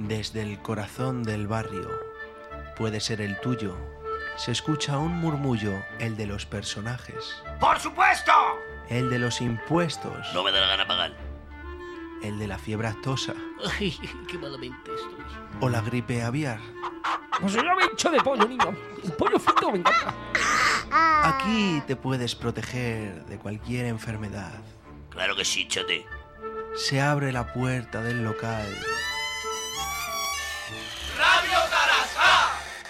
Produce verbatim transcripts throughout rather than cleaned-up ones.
Desde el corazón del barrio, puede ser el tuyo, se escucha un murmullo, el de los personajes. ¡Por supuesto! El de los impuestos. No me da la gana pagar. El de la fiebre aftosa. Ay, qué malamente estoy. O la gripe aviar. Pues yo me he hecho de pollo, niño. El pollo frito me encanta. Aquí te puedes proteger de cualquier enfermedad. Claro que sí, chate. Se abre la puerta del local. Radio Tarasca.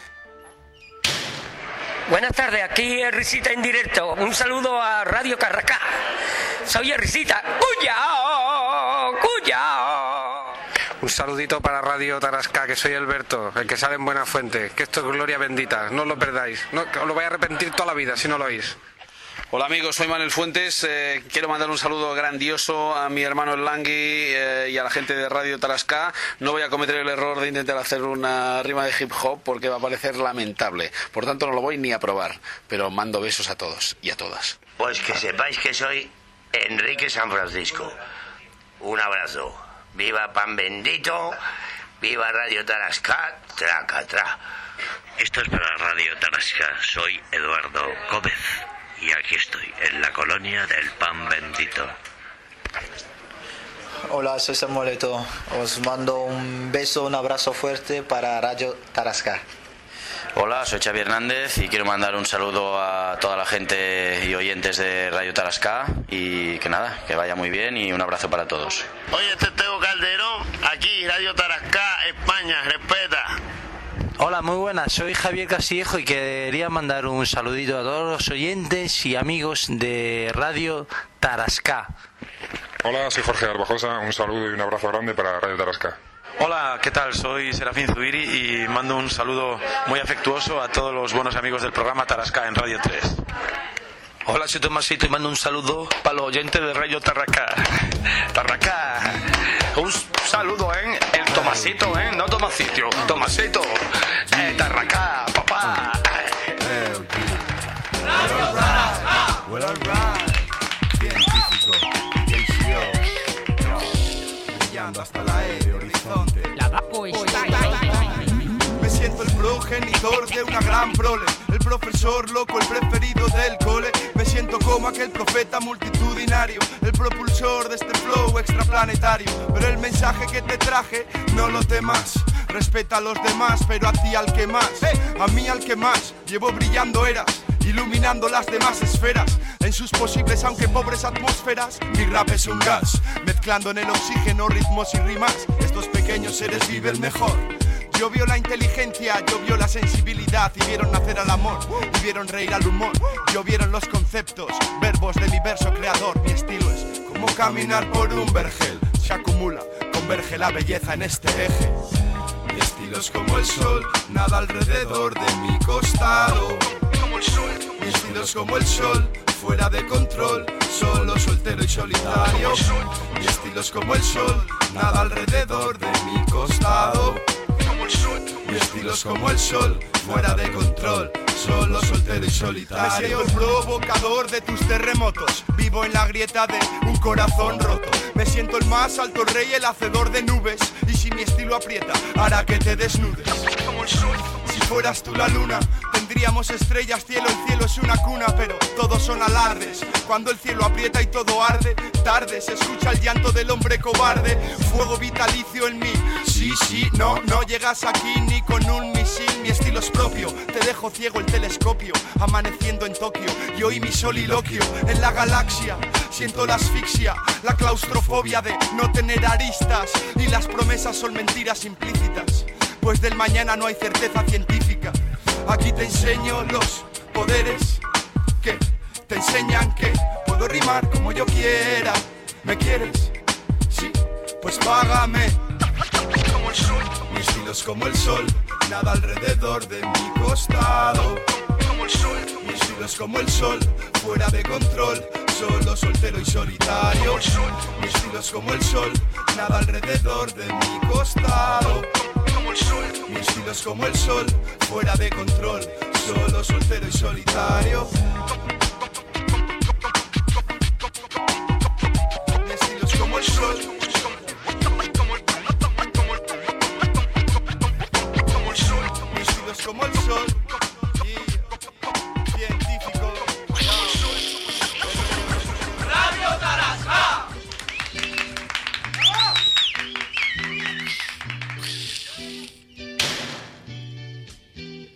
Buenas tardes, aquí es Risita en directo. Un saludo a Radio Carracá. Soy el Risita. ¡Cuyao! ¡Cuyao! Un saludito para Radio Tarasca, que soy Alberto, el que sale en Buenafuente. Que esto es gloria bendita, no os lo perdáis. No, os lo vais a arrepentir toda la vida si no lo oís. Hola amigos, soy Manuel Fuentes. Eh, quiero mandar un saludo grandioso a mi hermano el Langui eh, y a la gente de Radio Tarasca. No voy a cometer el error de intentar hacer una rima de hip hop porque va a parecer lamentable. Por tanto, no lo voy ni a probar. Pero mando besos a todos y a todas. Pues que sepáis que soy Enrique San Francisco. Un abrazo. Viva Pan Bendito, viva Radio Tarasca, traca, tra. Esto es para Radio Tarasca. Soy Eduardo Gómez. Y aquí estoy, en la colonia del Pan Bendito. Hola, soy Samuelito. Os mando un beso, un abrazo fuerte para Radio Tarasca. Hola, soy Xavi Hernández y quiero mandar un saludo a toda la gente y oyentes de Radio Tarasca. Y que nada, que vaya muy bien y un abrazo para todos. Oye, este es Teo Calderón, aquí, Radio Tarasca, España, respeta. Hola, muy buenas, soy Javier Castillejo y quería mandar un saludito a todos los oyentes y amigos de Radio Tarasca. Hola, soy Jorge Arbajosa, un saludo y un abrazo grande para Radio Tarasca. Hola, ¿qué tal? Soy Serafín Zubiri y mando un saludo muy afectuoso a todos los buenos amigos del programa Tarasca en Radio tres. Hola, soy Tomasito y mando un saludo para los oyentes de Radio Tarasca. Tarasca. Un saludo, ¿eh? El Tomasito, ¿eh? No Tomasito, Tomasito. Eh, Tarasca, papá. Radio Tarasca. Well, all right. Científico, brillando hasta el aire, horizonte. La vapo está. Me siento el progenitor de una gran prole, el profesor loco, el preferido del cole. Me siento como aquel profeta multitudinario, el propulsor de este flow extraplanetario. Pero el mensaje que te traje, no lo temas. Respeta a los demás, pero a ti al que más. A mí al que más, llevo brillando eras, iluminando las demás esferas. En sus posibles, aunque pobres atmósferas, mi rap es un gas, mezclando en el oxígeno ritmos y rimas. Estos pequeños seres viven mejor. Yo vio la inteligencia, yo vio la sensibilidad y vieron nacer al amor, y vieron reír al humor. Yo vieron los conceptos, verbos de mi verso creador. Mi estilo es como caminar por un vergel, se acumula, converge la belleza en este eje. Mi estilo es como el sol, nada alrededor de mi costado. Como el sol. Mi estilo es como el sol, fuera de control, solo, soltero y solitario. Mi estilo es como el sol, nada alrededor de mi costado. Mi estilo es como el sol, fuera de control, solo, soltero y solitario. Me siento el provocador de tus terremotos, vivo en la grieta de un corazón roto. Me siento el más alto rey, el hacedor de nubes, y si mi estilo aprieta, hará que te desnudes. Como el sol. Si fueras tú la luna, tendríamos estrellas, cielo, el cielo es una cuna, pero todos son alardes. Cuando el cielo aprieta y todo arde, tarde se escucha el llanto del hombre cobarde. Fuego vitalicio en mí, sí, sí, no, no llegas aquí ni con un misil. Mi estilo es propio, te dejo ciego el telescopio, amaneciendo en Tokio, y hoy mi soliloquio en la galaxia. Siento la asfixia, la claustrofobia de no tener aristas, y las promesas son mentiras implícitas, pues del mañana no hay certeza científica. Aquí te enseño los poderes que te enseñan que puedo rimar como yo quiera. ¿Me quieres? Sí, pues págame. Como el sol. Mi estilo es como el sol, nada alrededor de mi costado. Como el sol. Mi estilo es como el sol, fuera de control, solo, soltero y solitario. Mi estilo es como el sol, nada alrededor de mi costado. Mi estilo es como el sol, fuera de control, solo, soltero y solitario. Mi estilo es como el sol.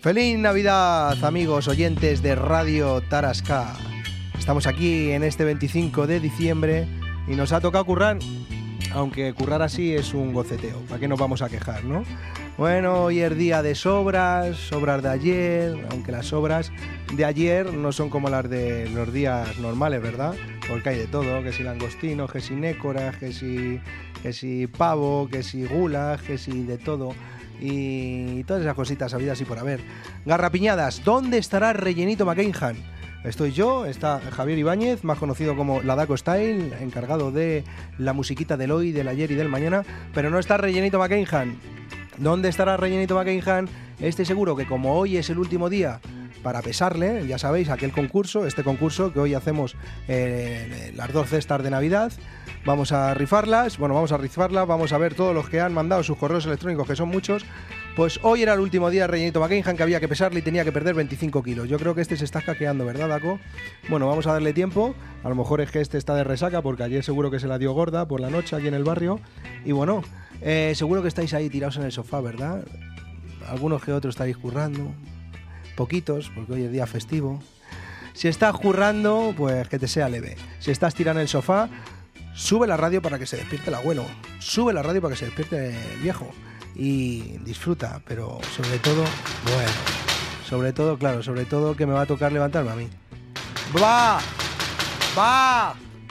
Feliz Navidad, amigos oyentes de Radio Tarasca. Estamos aquí en este veinticinco de diciembre y nos ha tocado currar, aunque currar así es un goceteo. ¿Para qué nos vamos a quejar, no? Bueno, hoy es día de sobras, sobras de ayer, aunque las sobras de ayer no son como las de los días normales, ¿verdad? Porque hay de todo, que si langostino, que si nécora, que si, que si pavo, que si gula, que si de todo. Y todas esas cositas habidas y por haber. Garrapiñadas, ¿dónde estará Rellenito McCainhan? Estoy yo, está Javier Ibáñez, más conocido como la Daco Style, encargado de la musiquita del hoy, del ayer y del mañana, pero no está Rellenito McCainhan. ¿Dónde estará Rellenito McCainhan? Estoy seguro que como hoy es el último día para pesarle, ya sabéis, aquel concurso, este concurso que hoy hacemos, eh, las dos cestas de Navidad, vamos a rifarlas, bueno, vamos a rifarlas, vamos a ver todos los que han mandado sus correos electrónicos, que son muchos. Pues hoy era el último día de Rellenito McCainhan, que había que pesarle y tenía que perder veinticinco kilos. Yo creo que este se está escaqueando, ¿verdad, Daco? Bueno, vamos a darle tiempo. A lo mejor es que este está de resaca, porque ayer seguro que se la dio gorda por la noche aquí en el barrio. Y bueno, eh, seguro que estáis ahí tirados en el sofá, ¿verdad? Algunos que otros estáis currando. Poquitos, porque hoy es día festivo. Si estás currando, pues que te sea leve. Si estás tirado en el sofá, sube la radio para que se despierte el abuelo. Sube la radio para que se despierte el viejo. Y disfruta, pero sobre todo, bueno, sobre todo, claro, sobre todo que me va a tocar levantarme a mí. ¡Va! ¡Va!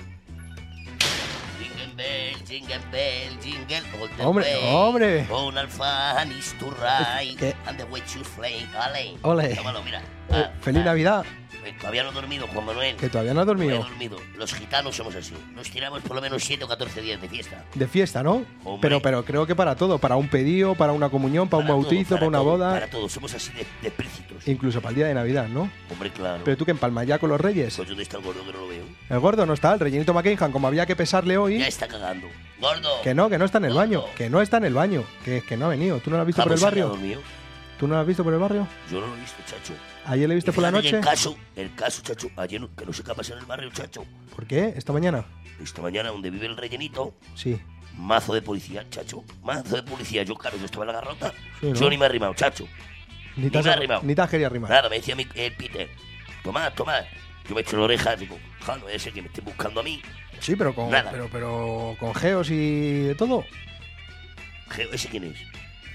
Jingle bell, jingle bell, jingle all the ¡Hombre, way. hombre! Donald Fan is to ride, ¿Qué? and the way to flame, ole. Ole. Tómalo, mira. Eh, Ah, ¡Feliz Navidad! eh, todavía no he dormido, Juan Manuel. Que todavía no has dormido. No he dormido. Los gitanos somos así. Nos tiramos por lo menos siete o catorce días de fiesta. De fiesta, ¿no? Hombre. Pero, pero creo que para todo, para un pedido, para una comunión, para, un todo, bautizo, para, una todo, boda, Para todo, somos así de, de prícitos. incluso para el día de Navidad, ¿no? Hombre, claro. Pero tú que empalmas ya con los reyes. Pues ¿dónde está el gordo que no lo veo? El gordo no está, el Rellenito McCainhan, como había que pesarle hoy. Ya está cagando. Gordo. Que no, que no está en el baño, que no está en el baño, que, que no ha venido. ¿Tú no lo has visto por el Vamos, barrio? al lado mío. ¿Tú no lo has visto por el barrio? Yo no lo he visto, chacho. ¿Ayer le viste Y por la fíjate que noche? El caso, el caso, chacho, ayer no- que no sé qué ha pasado en el barrio, chacho. ¿Por qué? ¿Esta mañana? Esta mañana, donde vive el rellenito, Sí. mazo de policía, chacho. Mazo de policía. Yo, claro, yo estaba en la garrota. Sí, ¿no? Yo ni me he arrimado, chacho. Ni Ni te has, me ha arrimado. ni te has querido arrimar. Nada, me decía mi, el Peter. Tomad, tomad. Yo me echo la oreja, digo, ja, no voy a ser que me estén buscando a mí. Sí, pero con, Nada. pero, pero con geos y de todo. Geo, ¿ese quién es?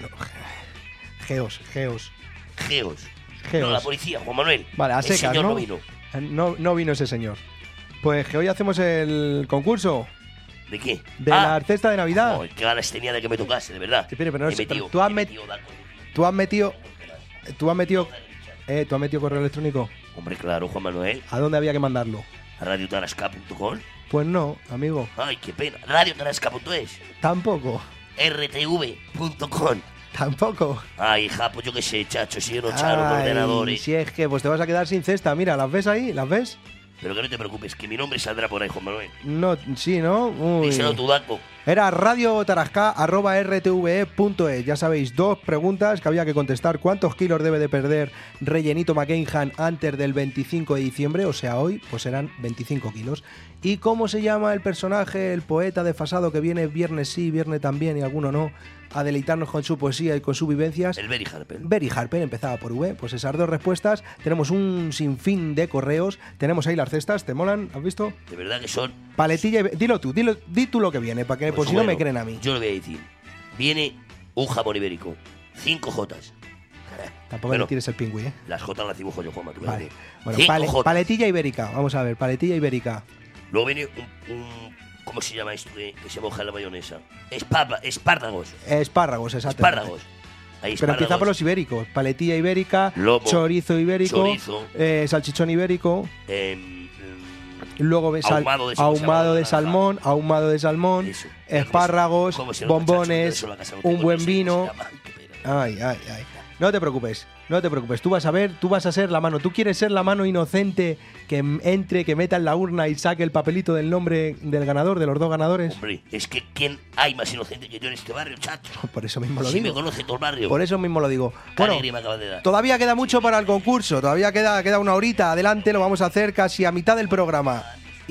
Geos, geos. Geos. Geos. No, la policía, Juan Manuel. Vale, a El secas, señor ¿no? no vino. Eh, No, no vino ese señor. Pues que hoy hacemos el concurso ¿De qué? de Ah, la cesta de Navidad. joder, qué ganas tenía de que me tocase, de verdad. Sí, pero no He sé, metido- tú has he met- metido Daco. Tú has metido. Tú has metido. Eh, tú has metido correo electrónico. Hombre, claro, Juan Manuel. ¿A dónde había que mandarlo? A radio tarasca punto com. Pues no, amigo. Ay, qué pena. radio tarasca punto es. Tampoco. r t v punto com. Tampoco. Ay, hija, pues yo qué sé, chacho, si yo no echaron Ay, ordenadores. si es que pues te vas a quedar sin cesta. Mira, ¿las ves ahí? ¿Las ves? Pero que no te preocupes, que mi nombre saldrá por ahí, Juan Manuel. No, sí, ¿no? Uy. Díselo tu Daco. Era radiotarasca arroba r t v e punto es. Ya sabéis, dos preguntas que había que contestar. ¿Cuántos kilos debe de perder Rellenito McCainhan antes del veinticinco de diciembre? O sea, hoy, pues serán veinticinco kilos. ¿Y cómo se llama el personaje, el poeta desfasado que viene viernes sí, viernes también y alguno no, a deleitarnos con su poesía y con sus vivencias? El Berry Harper. Berry Harper, empezaba por V. Pues esas dos respuestas. Tenemos un sinfín de correos. Tenemos ahí las cestas. ¿Te molan? ¿Has visto? De verdad que son. Paletilla y... Dilo tú, dilo, di tú lo que viene, para que Pues por si no bueno, me creen a mí. Yo lo voy a decir. Viene un jamón ibérico. Cinco jotas. Tampoco Bueno, le tires el pingüí, ¿eh? Las jotas las dibujo yo, Juanma. Tú Vale. fíjate. Bueno, Cinco pale- jotas. paletilla ibérica. Vamos a ver, paletilla ibérica. Luego viene un, un- ¿cómo se llama esto que, que se moja en la mayonesa? Espárra- espárragos. Espárragos, exacto. Espárragos. Ahí, Pero empieza espárragos. por los ibéricos. Paletilla ibérica, Lomo, chorizo ibérico, chorizo. eh, salchichón ibérico. Em, Luego ves sal- ahumado de- ¿cómo se llama? ahumado de Naranja. salmón, ahumado de salmón, espárragos, ¿Cómo se nota, bombones, chacho? Eso en la casa no tengo, un no buen sé cómo vino. se llama. Ay, ay, ay. No te preocupes, no te preocupes. Tú vas a ver, tú vas a ser la mano. Tú quieres ser la mano inocente que m- entre, que meta en la urna y saque el papelito del nombre del ganador, de los dos ganadores. Hombre, es que ¿quién hay más inocente que yo en este barrio, chacho? Por eso mismo lo Si me digo. conoce todo el barrio. Por eso mismo lo digo. Qué Bueno, alegría me acabas de dar. todavía queda mucho para el concurso. Todavía queda, queda una horita. Adelante, lo vamos a hacer casi a mitad del programa.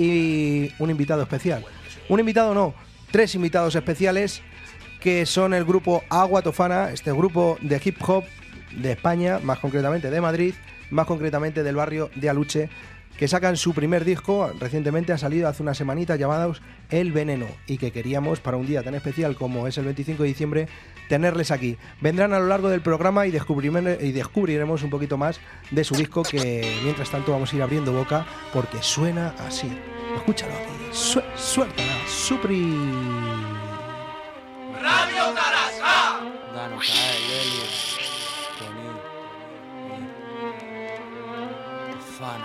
Y un invitado especial. Un invitado no, tres invitados especiales que son el grupo Agua Tofana, este grupo de hip hop de España, más concretamente de Madrid, más concretamente del barrio de Aluche, que sacan su primer disco, recientemente ha salido hace unas semanitas, llamados El Veneno, y que queríamos para un día tan especial como es el veinticinco de diciembre tenerles aquí. Vendrán a lo largo del programa y descubriremos, y descubriremos un poquito más de su disco, que mientras tanto vamos a ir abriendo boca porque suena así. Escúchalo aquí, Su suéltala, Supri. Radio Tarasca. Danos a él, Elio. Fana.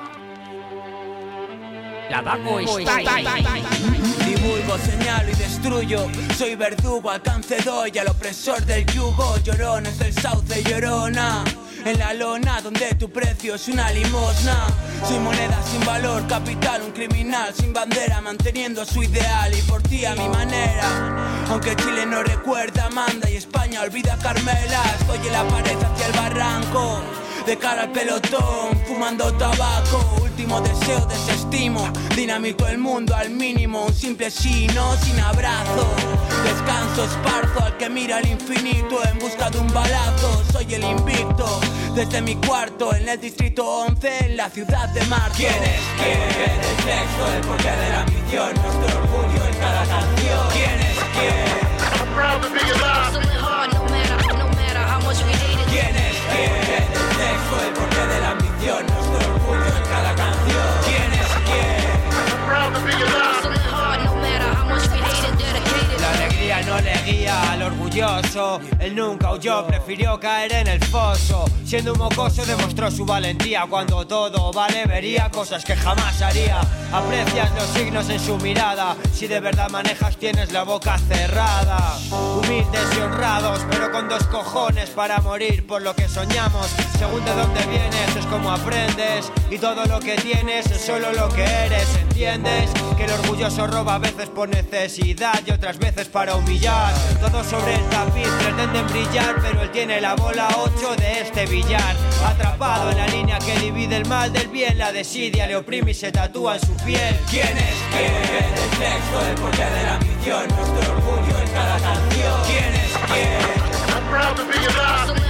La Dago está ahí. Divulgo, señalo y destruyo. Soy verdugo, alcance doy al opresor del yugo. Llorones del sauce, llorona. En la lona donde tu precio es una limosna. Soy moneda sin valor, capital, un criminal sin bandera, manteniendo su ideal y por ti a mi manera. Aunque Chile no recuerda, manda y España olvida a Carmela. Estoy en la pared hacia el barranco, de cara al pelotón, fumando tabaco. Último deseo, desestimo. Dinamito el mundo al mínimo. Un simple sí, no, sin abrazo. Descanso, esparzo al que mira al infinito en busca de un balazo. Soy el invicto desde mi cuarto en el distrito once, en la ciudad de Marzo. ¿Quién es quién? El texto, el porqué de la ambición, nuestro orgullo en cada canción. ¿Quién es quién? I'm proud to be alive. ¿Quién es quién? El texto, el porqué de la ambición, nuestro orgullo en cada canción. ¿Quién es quién? I'm proud to be alive. La alegría no le guía al orgulloso. Él nunca huyó, prefirió caer en el foso. Siendo un mocoso demostró su valentía. Cuando todo vale vería cosas que jamás haría. Aprecias los signos en su mirada. Si de verdad manejas tienes la boca cerrada. Humildes y honrados, pero con dos cojones para morir por lo que soñamos. Según de dónde vienes es como aprendes. Y todo lo que tienes es solo lo que eres. ¿Entiendes? Que el orgulloso roba a veces por necesidad y otras veces para humillar. Todos sobre el tapiz pretenden brillar, pero él tiene la bola ocho de este billar. Atrapado en la línea que divide el mal del bien, la desidia le oprime y se tatúa en su piel. ¿Quién es quién? El texto, el porqué de la ambición, nuestro orgullo en cada canción. ¿Quién es quién? I'm proud to be alive.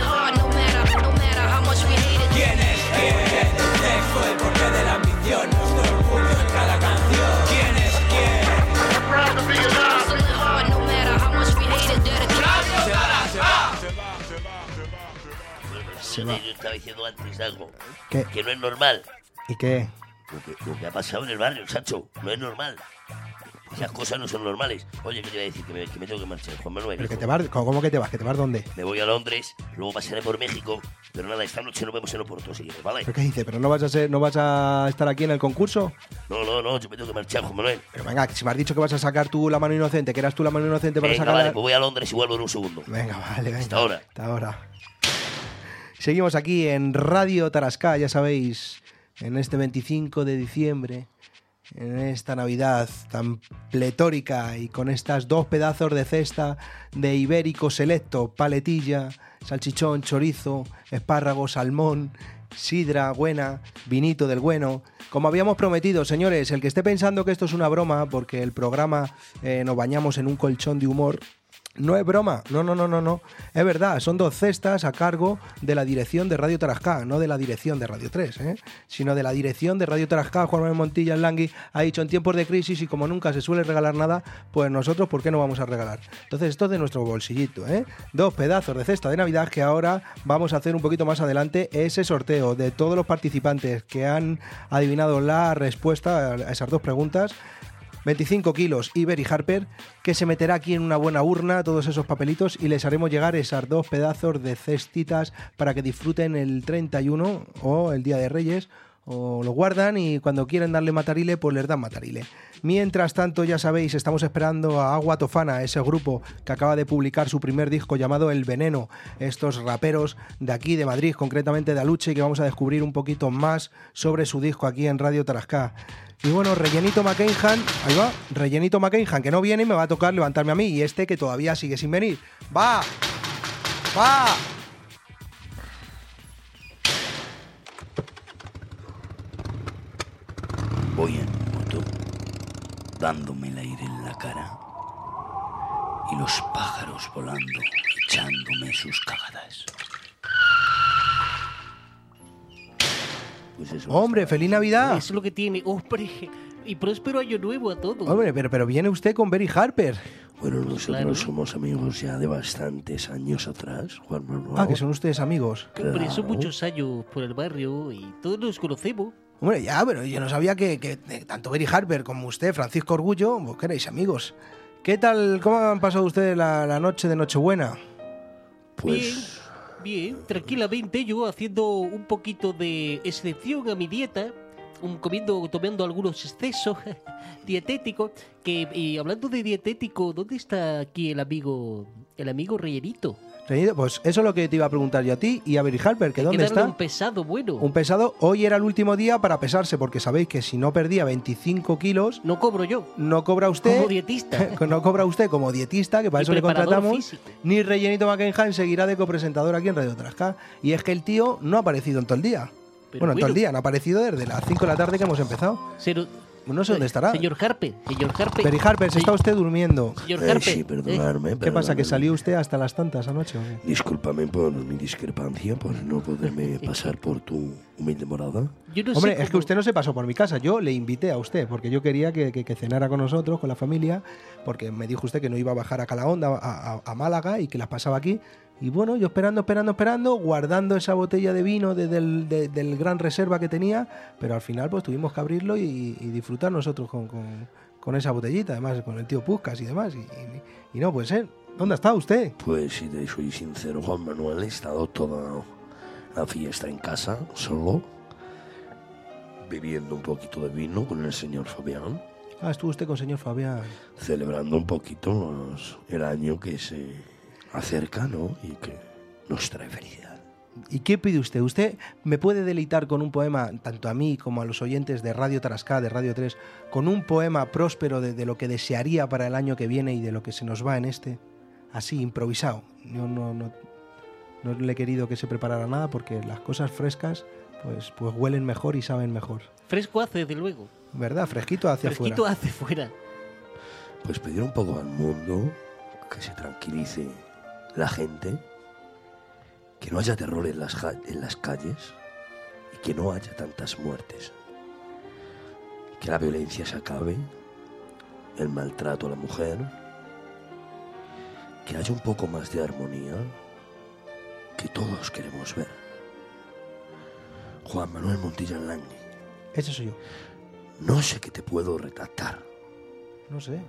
¿Quién es quién? El texto, el porqué de la ambición, nuestro orgullo en cada canción. ¿Quién es quién? I'm proud to be alive. Se va. Yo estaba diciendo antes algo. ¿Qué? Que no es normal. ¿Y qué? Lo que, lo que ha pasado en el barrio, chacho. No es normal. Esas cosas no son normales. Oye, ¿qué te iba a decir? Que me, que me tengo que marchar, Juan Manuel. ¿Pero que te vas? ¿Cómo que te vas? ¿Que te vas dónde? Me voy a Londres, luego pasaré por México. Pero nada, esta noche nos vemos en Oporto, si quieres, ¿vale? ¿Pero qué dices? ¿Pero no vas a ser, no vas a estar aquí en el concurso? No, no, no, yo me tengo que marchar, Juan Manuel. Pero venga, si me has dicho que vas a sacar tú la mano inocente, que eras tú la mano inocente para venga, sacar... vale, la... pues voy a Londres y vuelvo en un segundo. Venga, vale, venga. Hasta ahora. Hasta ahora. Seguimos aquí en Radio Tarasca, ya sabéis, en este veinticinco de diciembre, en esta Navidad tan pletórica y con estas dos pedazos de cesta de ibérico selecto, paletilla, salchichón, chorizo, espárrago, salmón, sidra buena, vinito del bueno. Como habíamos prometido, señores, el que esté pensando que esto es una broma porque el programa eh, nos bañamos en un colchón de humor, no es broma, no, no, no, no, no. Es verdad, son dos cestas a cargo de la dirección de Radio Tarasca, no de la dirección de Radio tres, ¿eh? sino de la dirección de Radio Tarasca. Juan Manuel Montilla, el Langui, ha dicho en tiempos de crisis y como nunca se suele regalar nada, pues nosotros, ¿por qué no vamos a regalar? Entonces esto es de nuestro bolsillito, ¿eh? Dos pedazos de cesta de Navidad que ahora vamos a hacer un poquito más adelante ese sorteo de todos los participantes que han adivinado la respuesta a esas dos preguntas. veinticinco kilos Iber y Harper, que se meterá aquí en una buena urna todos esos papelitos y les haremos llegar esas dos pedazos de cestitas para que disfruten el treinta y uno o el Día de Reyes, o lo guardan y cuando quieren darle matarile pues les dan matarile. Mientras tanto, ya sabéis, estamos esperando a Agua Tofana, ese grupo que acaba de publicar su primer disco llamado El Veneno, estos raperos de aquí de Madrid, concretamente de Aluche, y que vamos a descubrir un poquito más sobre su disco aquí en Radio Tarasca. Y bueno, Rellenito McKenhan, ahí va, Rellenito McKenhan, que no viene y me va a tocar levantarme a mí, y este que todavía sigue sin venir. ¡Va! ¡Va! Voy en moto, dándome el aire en la cara, y los pájaros volando, echándome sus cagadas. pues eso. Hombre, feliz Navidad. Eso es lo que tiene, hombre. Y próspero año nuevo a todos. Hombre, pero, pero viene usted con Berry Harper. Bueno, nosotros Claro. somos amigos ya de bastantes años atrás, Juan Manuel. Ah, que son ustedes amigos. Hombre, son Claro. muchos años por el barrio y todos nos conocemos. Hombre, ya, pero yo no sabía que, que eh, tanto Berry Harper como usted, Francisco Orgullo, vos que erais amigos. ¿Qué tal, cómo han pasado ustedes la, la noche de Nochebuena? Pues Bien, bien, tranquilamente yo haciendo un poquito de excepción a mi dieta, un, comiendo, tomando algunos excesos dietéticos, que y hablando de dietético, ¿dónde está aquí el amigo, el amigo rellenito? Reñido, pues eso es lo que te iba a preguntar yo a ti y a Berry Harper, que Hay dónde que darle está. un pesado bueno. Un pesado, hoy era el último día para pesarse, porque sabéis que si no perdía veinticinco kilos, no cobro yo. No cobra usted. Como dietista. No cobra usted como dietista, que para Y eso le preparador contratamos. físico. Ni Rellenito McKenham seguirá de copresentador aquí en Radio Tarasca. Y es que el tío no ha aparecido en todo el día. Pero bueno, en todo el bueno. día, no ha aparecido desde las cinco de la tarde que hemos empezado. Cero- No sé dónde estará. Señor Harper, señor Harper. Berry Harper, se está usted durmiendo. Señor Eh, Harper. sí, perdonadme. ¿Qué pasa, que salió usted hasta las tantas anoche? ¿o qué? Discúlpame por mi discrepancia, por no poderme pasar por tu humilde morada. Yo no Hombre, sé es que cómo- usted no se pasó por mi casa, yo le invité a usted, porque yo quería que, que- que cenara con nosotros, con la familia, porque me dijo usted que no iba a bajar a Calahonda, a, a- a Málaga, y que las pasaba aquí. Y bueno, yo esperando, esperando, esperando, guardando esa botella de vino de- del, de- del gran reserva que tenía, pero al final pues tuvimos que abrirlo y, y disfrutar nosotros con, con- con esa botellita, además con el tío Puscas y demás. Y, y- y no puede ser. ¿Dónde está usted? Pues si te soy sincero, Juan Manuel, he estado toda la fiesta en casa, solo, bebiendo un poquito de vino con el señor Fabián, Ah, estuvo usted con señor Fabián. celebrando un poquito los- el año que se acerca, ¿no? Y que nos trae felicidad. ¿Y qué pide usted? ¿Usted me puede deleitar con un poema, tanto a mí como a los oyentes de Radio Tarasca, de Radio tres, con un poema próspero de, de lo que desearía para el año que viene y de lo que se nos va en este? Así, improvisado. Yo no, no, no le he querido que se preparara nada porque las cosas frescas pues, pues huelen mejor y saben mejor. Fresco hace, desde luego. ¿Verdad? Fresquito hacia Fresquito afuera. hace fuera. Pues pedir un poco al mundo que se tranquilice la gente, que no haya terror en las, ja- en las calles y que no haya tantas muertes. Que la violencia se acabe, el maltrato a la mujer, que haya un poco más de armonía que todos queremos ver. Juan Manuel Montilla Langui, Ese soy yo. no sé qué te puedo retratar, No sé.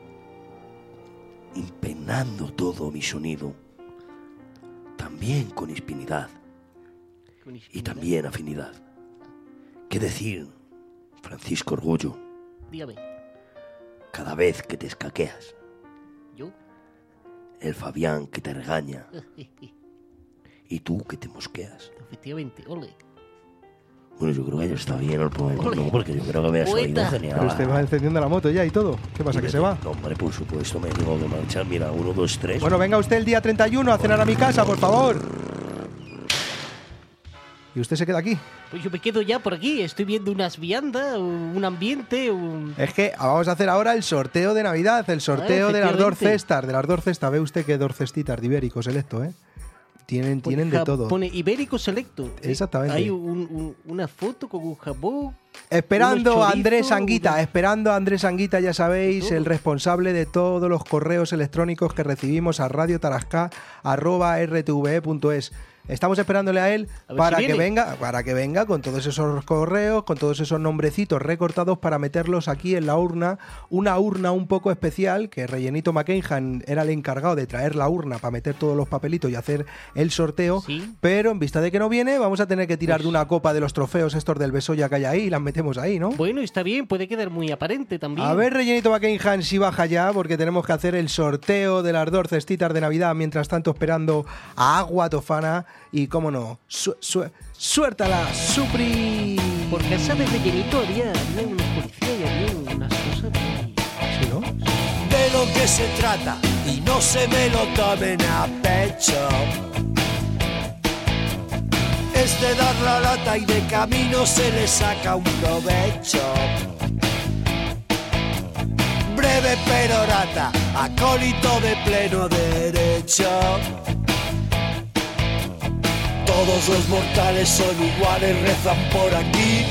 impregnando todo mi sonido, también con inspinidad y también afinidad. ¿Qué decir, Francisco Orgullo, Dígame. cada vez que te escaqueas? ¿Yo? El Fabián que te regaña y tú que te mosqueas. Efectivamente, ole. Bueno, yo creo que ya está bien el poema, Ole. ¿no? Porque yo creo que me ha salido Poeta. genial. Pero usted va encendiendo la moto ya y todo. ¿Qué pasa, que se va? No, hombre, por supuesto, me tengo que marchar. Mira, uno, dos, tres. Bueno, venga usted el día treinta y uno a cenar a mi casa, por favor. ¿Y usted se queda aquí? Pues yo me quedo ya por aquí. Estoy viendo unas viandas, un ambiente, un... Es que vamos a hacer ahora el sorteo de Navidad, el sorteo Ah, de las efectivamente. Dorcestas, de las Dorcestas. Ve usted qué Dorcestitas de Ibérico Selecto, ¿eh? Tienen, tienen de Ja- todo. Pone Ibérico Selecto. ¿eh? Exactamente. Hay un- un- una foto con un jamón. Esperando unos a Andrés chorizos, Anguita, una- esperando a Andrés Anguita, ya sabéis, todo. el responsable de todos los correos electrónicos que recibimos a radiotarasca arroba r t v e punto es. Estamos esperándole a él A ver para si que viene. venga, para que venga con todos esos correos, con todos esos nombrecitos recortados para meterlos aquí en la urna, una urna un poco especial que Rellenito McKenham era el encargado de traer la urna para meter todos los papelitos y hacer el sorteo, Sí. pero en vista de que no viene, vamos a tener que tirar Pues- de una copa de los trofeos estos del Besoya que hay ahí y las metemos ahí, ¿no? Bueno, está bien, puede quedar muy aparente también. A ver, Rellenito McKenham, si baja ya, porque tenemos que hacer el sorteo de las dos cestitas de Navidad, mientras tanto esperando a Agua Tofana y, cómo no, su, su- suéltala, Supri. Por casa de rellenito había, había unos policías y había unas cosas muy... ¿Sí, no? De lo que se trata y no se me lo tomen a pecho. Es de dar la lata y de camino se le saca un provecho. Breve perorata, acólito de pleno derecho. Todos los mortales son iguales, rezan por aquí.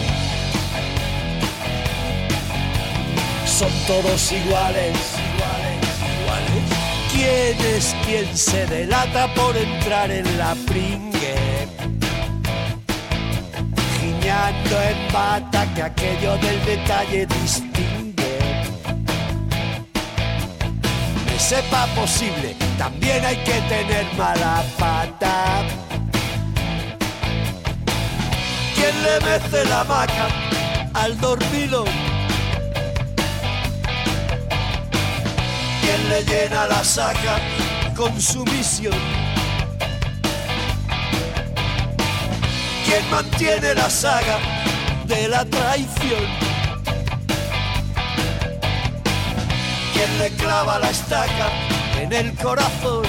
Son todos iguales, iguales, iguales. ¿Quién es quien se delata por entrar en la pringue? Giñando en bata que aquello del detalle distingue. Me sepa posible, también hay que tener mala pata. ¿Quién le mece la hamaca al dormido? ¿Quién le llena la saca con su misión? ¿Quién mantiene la saga de la traición? ¿Quién le clava la estaca en el corazón?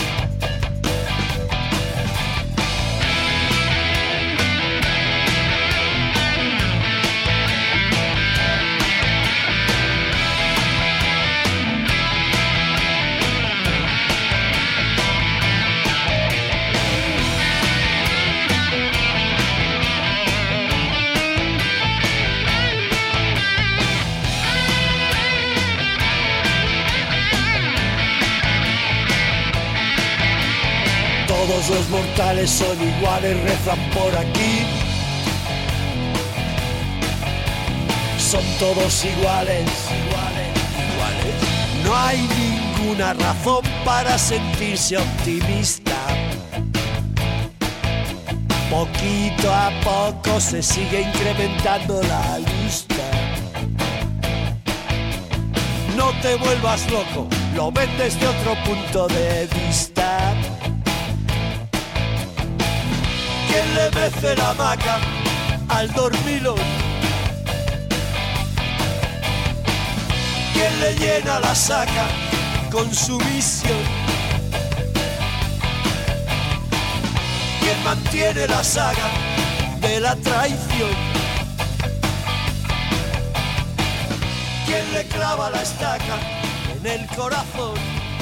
Todos los mortales son iguales, rezan por aquí. Son todos iguales, iguales, iguales. No hay ninguna razón para sentirse optimista. Poquito a poco se sigue incrementando la lista. No te vuelvas loco, lo ven desde otro punto de vista. ¿Quién le mece la hamaca al dormilón? ¿Quién le llena la saca con su misión? ¿Quién mantiene la saga de la traición? ¿Quién le clava la estaca en el corazón?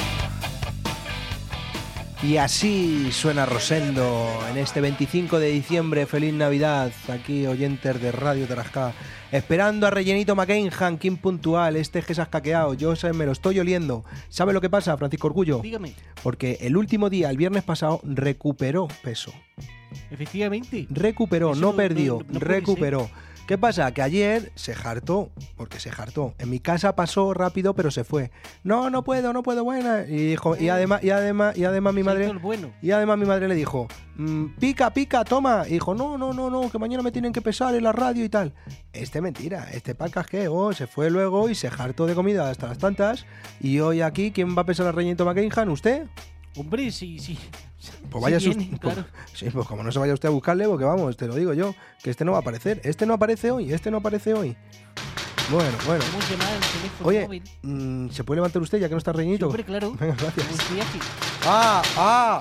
Y así suena Rosendo en este veinticinco de diciembre. Feliz Navidad, aquí oyentes de Radio Tarasca. Esperando a Rellenito McCainhan, Kim Puntual, este que se ha caqueado, yo sé, me lo estoy oliendo. ¿Sabe lo que pasa, Francisco Orgullo? Dígame. Porque el último día, el viernes pasado, recuperó peso. Efectivamente. Recuperó, Eso no no- perdió, no- no puede recuperó. ser. ¿Qué pasa? Que ayer se hartó, porque se hartó. En mi casa pasó rápido, pero se fue. No, no puedo, no puedo, buena. Y dijo, y además, y además, y además mi Se madre. hizo el bueno. Y además mi madre le dijo, "Mm, pica, pica, toma. Y dijo, no, no, no, no, que mañana me tienen que pesar en la radio y tal. Este mentira, este pa' casqueo, se fue luego y se hartó de comida hasta las tantas. Y hoy aquí, ¿quién va a pesar al Rellenito McCainhan? ¿Usted? Hombre, sí, sí. Pues vaya Sí sus- viene, pues- claro. sí, pues como no se vaya usted a buscarle, porque vamos, te lo digo yo, que este no va a aparecer. Este no aparece hoy, este no aparece hoy. Bueno, bueno. Podemos llamar al teléfono Oye, móvil. mm, ¿se puede levantar usted ya que no está reñito? Hombre, claro. Venga, gracias. Como estoy aquí. ¡Ah! ¡Ah!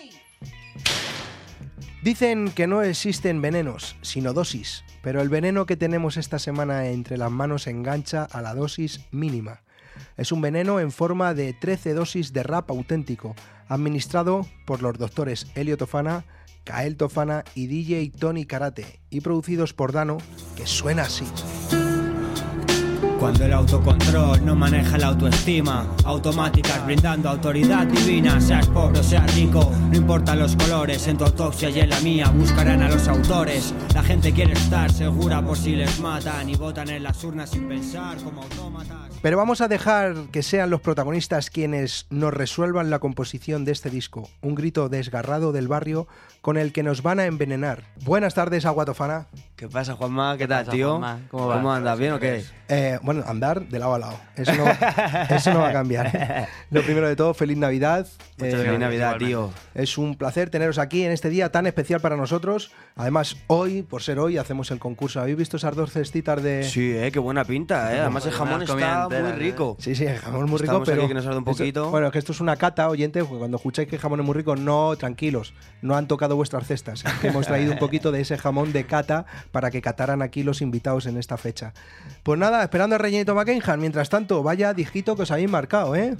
Dicen que no existen venenos, sino dosis, pero el veneno que tenemos esta semana entre las manos engancha a la dosis mínima. Es un veneno en forma de trece dosis de rap auténtico, administrado por los doctores Elio Tofana, Kael Tofana y D J Tony Karate, y producidos por Dano, que suena así. Cuando el autocontrol no maneja la autoestima, automáticas brindando autoridad divina. Seas pobre o seas rico, no importan los colores. En tu autopsia y en la mía buscarán a los autores. La gente quiere estar segura por si les matan y votan en las urnas sin pensar como autómatas. Pero vamos a dejar que sean los protagonistas quienes nos resuelvan la composición de este disco. Un grito desgarrado del barrio con el que nos van a envenenar. Buenas tardes, Agua Tofana. ¿Qué pasa, Juanma? ¿Qué tal, pasa, tío? Juanma? ¿Cómo va? ¿Cómo andas? ¿Bien o qué? Eh, bueno, andar de lado a lado. Eso no, eso no va a cambiar. Lo primero de todo, feliz Navidad. Muchas feliz Navidad, tío. Es un placer teneros aquí en este día tan especial para nosotros. Además, hoy, por ser hoy, hacemos el concurso. ¿Habéis visto esas dos cestitas de...? Sí, eh, qué buena pinta, eh. Además el jamón está muy rico. Sí, sí, el jamón es muy rico, Estamos pero... aquí que nos arde un esto- poquito. bueno, que esto es una cata, oyente, porque cuando escucháis que el jamón es muy rico, no, tranquilos, no han tocado vuestras cestas. Es que hemos traído un poquito de ese jamón de cata para que cataran aquí los invitados en esta fecha. Pues nada, esperando a Rellenito McCainhan. Mientras tanto, vaya dijito que os habéis marcado, ¿eh?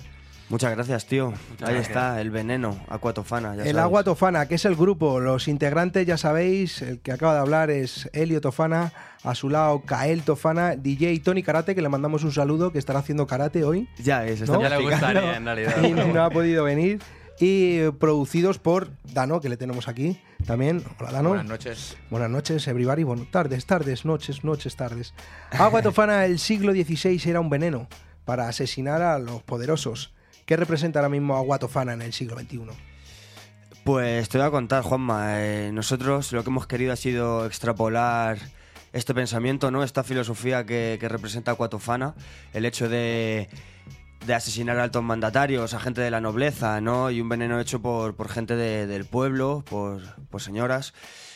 Muchas gracias, tío. Muchas Ahí gracias. está, el veneno, Aqua Tofana. Ya El sabes. Agua Tofana, que es el grupo, los integrantes ya sabéis, el que acaba de hablar es Elio Tofana, a su lado Kael Tofana, D J Tony Karate, que le mandamos un saludo, que estará haciendo karate hoy. Ya, eso ¿no? está Ya le gustaría, en realidad. Y no ha podido venir. Y eh, producidos por Dano, que le tenemos aquí también. Hola, Dano. Buenas noches. Buenas noches, everybody. Bueno, tardes, tardes, noches, noches, tardes. Agua Tofana, el siglo dieciséis era un veneno para asesinar a los poderosos. ¿Qué representa ahora mismo Agua Tofana en el siglo veintiuno? Pues te voy a contar, Juanma. Eh, nosotros lo que hemos querido ha sido extrapolar este pensamiento, ¿no? Esta filosofía que, que representa Aqua Tofana, el hecho de, de asesinar a altos mandatarios, a gente de la nobleza, ¿no? Y un veneno hecho por, por gente de, del pueblo, por, por señoras.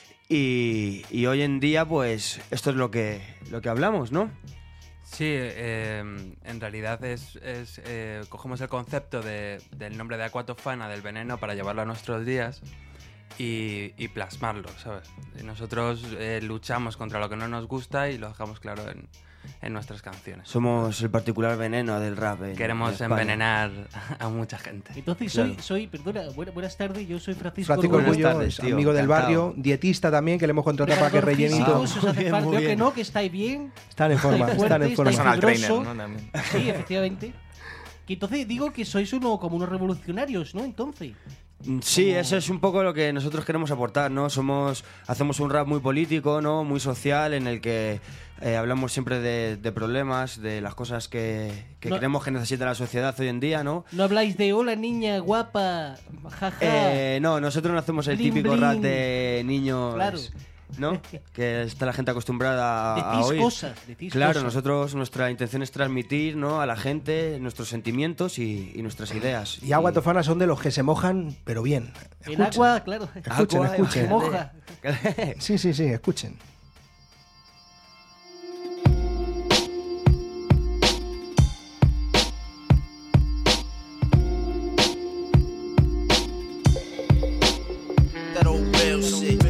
Y, y hoy en día, pues, esto es lo que, lo que hablamos, ¿no? Sí, eh, en realidad es, es eh, cogemos el concepto de, del nombre de Aqua Tofana, del veneno, para llevarlo a nuestros días y, y plasmarlo, ¿sabes? Y nosotros eh, luchamos contra lo que no nos gusta y lo dejamos claro en, en nuestras canciones. Somos el particular veneno del rap. en- Queremos en España. envenenar a mucha gente. Entonces soy, soy perdona, buena- buenas tardes, yo soy Francisco, Francisco Orgullo. Orgullo es amigo del barrio, dietista también, que le hemos contratado para que rellenito. Físicos, os hace falta. Creo que no, que estáis bien. Están en forma, estáis están en fuertes, forma. estáis Personal fibrosos. trainer, ¿no? También. Sí, efectivamente. Que entonces digo que sois uno como unos revolucionarios, ¿no? Entonces. Sí, eso es un poco lo que nosotros queremos aportar, ¿no? Somos, hacemos un rap muy político, ¿no? Muy social, en el que eh, hablamos siempre de, de problemas, de las cosas que, que No- creemos que necesita la sociedad hoy en día, ¿no? No habláis de hola niña guapa, jaja. Eh, no, nosotros no hacemos el Blin, típico blin. rap de niños, Claro. ¿no? Que está la gente acostumbrada a, a Decís oír. cosas, decís claro, cosas. nosotros nuestra intención es transmitir, ¿no? A la gente nuestros sentimientos y, y nuestras ideas. Y Agua Tofana son de los que se mojan, pero bien. El Escuchen. agua, claro. Escuchen, Agua, escuchen. moja. Sí, sí, sí, escuchen. That old real shit.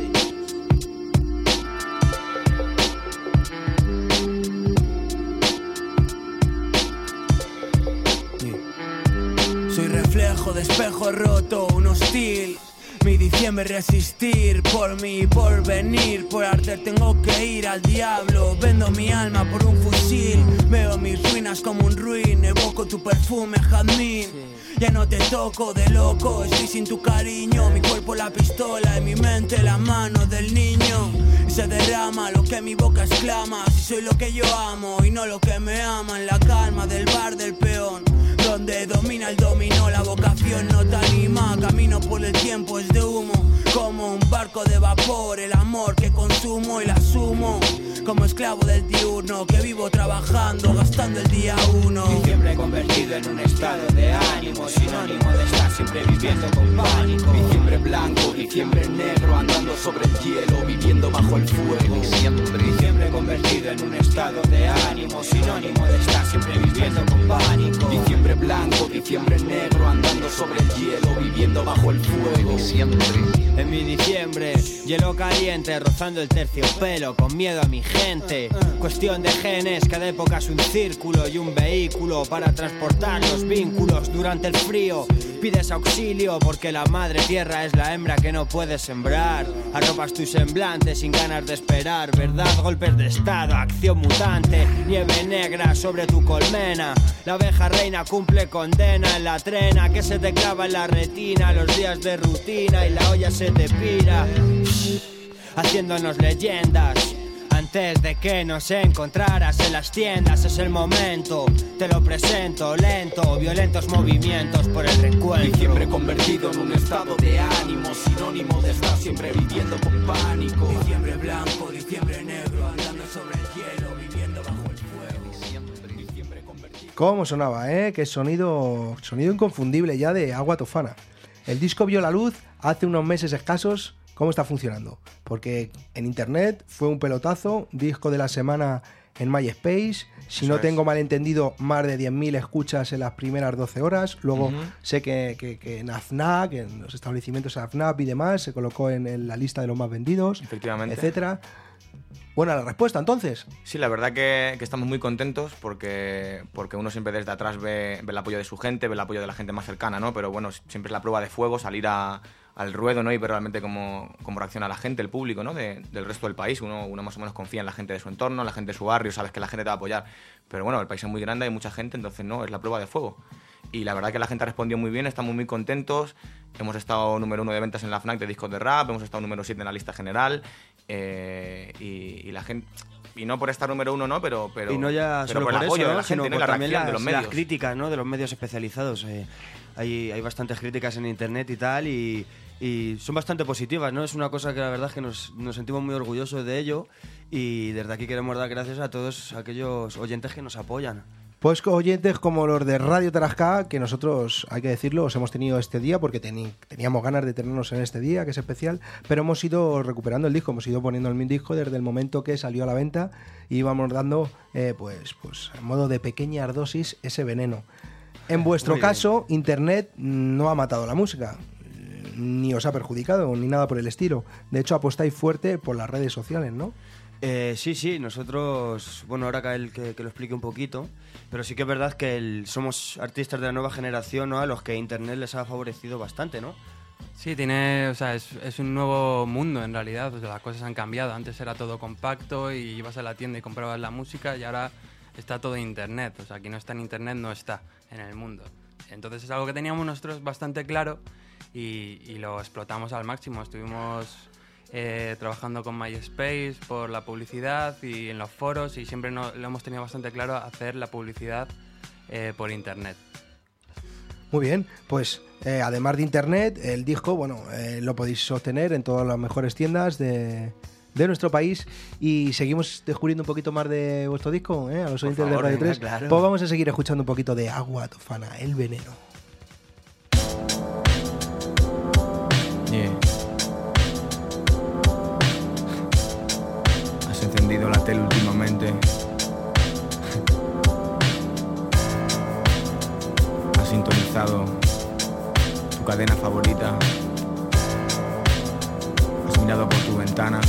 Soy reflejo de espejo roto, un hostil. Mi diciembre resistir, por mi porvenir, por arte tengo que ir al diablo. Vendo mi alma por un fusil, veo mis ruinas como un ruin, evoco tu perfume, jazmín. Ya no te toco de loco, estoy sin tu cariño, mi cuerpo la pistola y mi mente la mano del niño. Y se derrama lo que mi boca exclama, si soy lo que yo amo y no lo que me ama, en la calma del bar del peón. Donde domina el dominó, la vocación no te anima. Camino por el tiempo es de humo, como un barco de vapor. El amor que consumo y la asumo, como esclavo del diurno, que vivo trabajando, gastando el día uno. Diciembre convertido en un estado de ánimo, sinónimo de estar siempre viviendo con pánico. Diciembre blanco, diciembre negro, andando sobre el hielo, viviendo bajo el fuego. Diciembre, diciembre convertido en un estado de ánimo, sinónimo de estar siempre viviendo con pánico. Diciembre blanco, diciembre negro, andando sobre el hielo, viviendo bajo el fuego. Diciembre. En mi diciembre, hielo caliente, rozando el terciopelo, con miedo a mi gente. Cuestión de genes, cada época es un círculo y un vehículo para transportar los vínculos durante el frío. Pides auxilio porque la madre tierra es la hembra que no puedes sembrar. Arropas tu semblante sin ganas de esperar, verdad, golpes de estado, acción mutante, nieve negra sobre tu colmena. La abeja reina cumple condena en la trena que se te clava en la retina, los días de rutina y la olla se te pira, haciéndonos leyendas. Antes de que nos encontraras en las tiendas es el momento, te lo presento lento, violentos movimientos por el reencuentro. Diciembre convertido en un estado de ánimo, sinónimo de estar siempre viviendo con pánico. Diciembre blanco, diciembre negro, andando sobre el hielo, viviendo bajo el fuego. Diciembre convertido. ¿Cómo sonaba, eh? Qué sonido, sonido inconfundible ya de Agua Tofana. El disco vio la luz hace unos meses escasos. ¿Cómo está funcionando? Porque en internet fue un pelotazo, disco de la semana en MySpace. Si Eso no es. tengo mal entendido, más de diez mil escuchas en las primeras doce horas. Luego Ujú. sé que, que, que en AFNAC, en los establecimientos AFNAC y demás, se colocó en, en la lista de los más vendidos, Efectivamente. etcétera. Buena la respuesta, entonces. Sí, la verdad que, que estamos muy contentos porque, porque uno siempre desde atrás ve, ve el apoyo de su gente, ve el apoyo de la gente más cercana, ¿no? Pero bueno, siempre es la prueba de fuego, salir a, al ruedo, ¿no? Y ver realmente cómo, cómo reacciona la gente, el público, ¿no? De, del resto del país. Uno, uno más o menos confía en la gente de su entorno, en la gente de su barrio, sabes que la gente te va a apoyar. Pero bueno, el país es muy grande, hay mucha gente, entonces no, es la prueba de fuego. Y la verdad que la gente ha respondido muy bien, estamos muy contentos. Hemos estado número uno de ventas en la FNAC de discos de rap, hemos estado número siete en la lista general. Eh, y, y la gente... Y no por estar número uno, ¿no? Pero, pero, y no ya pero solo por el por apoyo eso, de ¿no? la gente, Sino ¿no? Y la también reacción las, de los medios. las críticas, ¿no? De los medios especializados. Eh, hay, hay bastantes críticas en internet y tal, y, y son bastante positivas, ¿no? Es una cosa que la verdad es que nos, nos sentimos muy orgullosos de ello, y desde aquí queremos dar gracias a todos aquellos oyentes que nos apoyan. Pues oyentes como los de Radio Tarasca, que nosotros, hay que decirlo, os hemos tenido este día porque teni- teníamos ganas de tenernos en este día, que es especial, pero hemos ido recuperando el disco, hemos ido poniendo el mismo disco desde el momento que salió a la venta y íbamos dando, eh, pues, pues, en modo de pequeñas dosis, ese veneno. En vuestro Muy bien. caso, Internet no ha matado la música, ni os ha perjudicado, ni nada por el estilo. De hecho, apostáis fuerte por las redes sociales, ¿no? Eh, sí, sí, nosotros, bueno, ahora que, el, que, que lo explique un poquito, pero sí que es verdad que el, somos artistas de la nueva generación, ¿no? A los que Internet les ha favorecido bastante, ¿no? Sí, tiene, o sea, es, es un nuevo mundo en realidad, o sea, las cosas han cambiado. Antes era todo compacto y ibas a la tienda y comprabas la música, y ahora está todo en Internet, o sea, aquí no está en Internet, no está en el mundo. Entonces es algo que teníamos nosotros bastante claro y, y lo explotamos al máximo. Estuvimos eh, trabajando con MySpace por la publicidad y en los foros, y siempre no, lo hemos tenido bastante claro, hacer la publicidad eh, por Internet. Muy bien, pues eh, además de Internet, el disco, bueno, eh, lo podéis obtener en todas las mejores tiendas de, de nuestro país, y seguimos descubriendo un poquito más de vuestro disco, ¿eh? A los oyentes favor, de Radio venga, tres. claro. Pues vamos a seguir escuchando un poquito de Agua Tofana, El Veneno. Yeah. Has encendido la tele últimamente. Has sintonizado tu cadena favorita. Has mirado por tu ventana.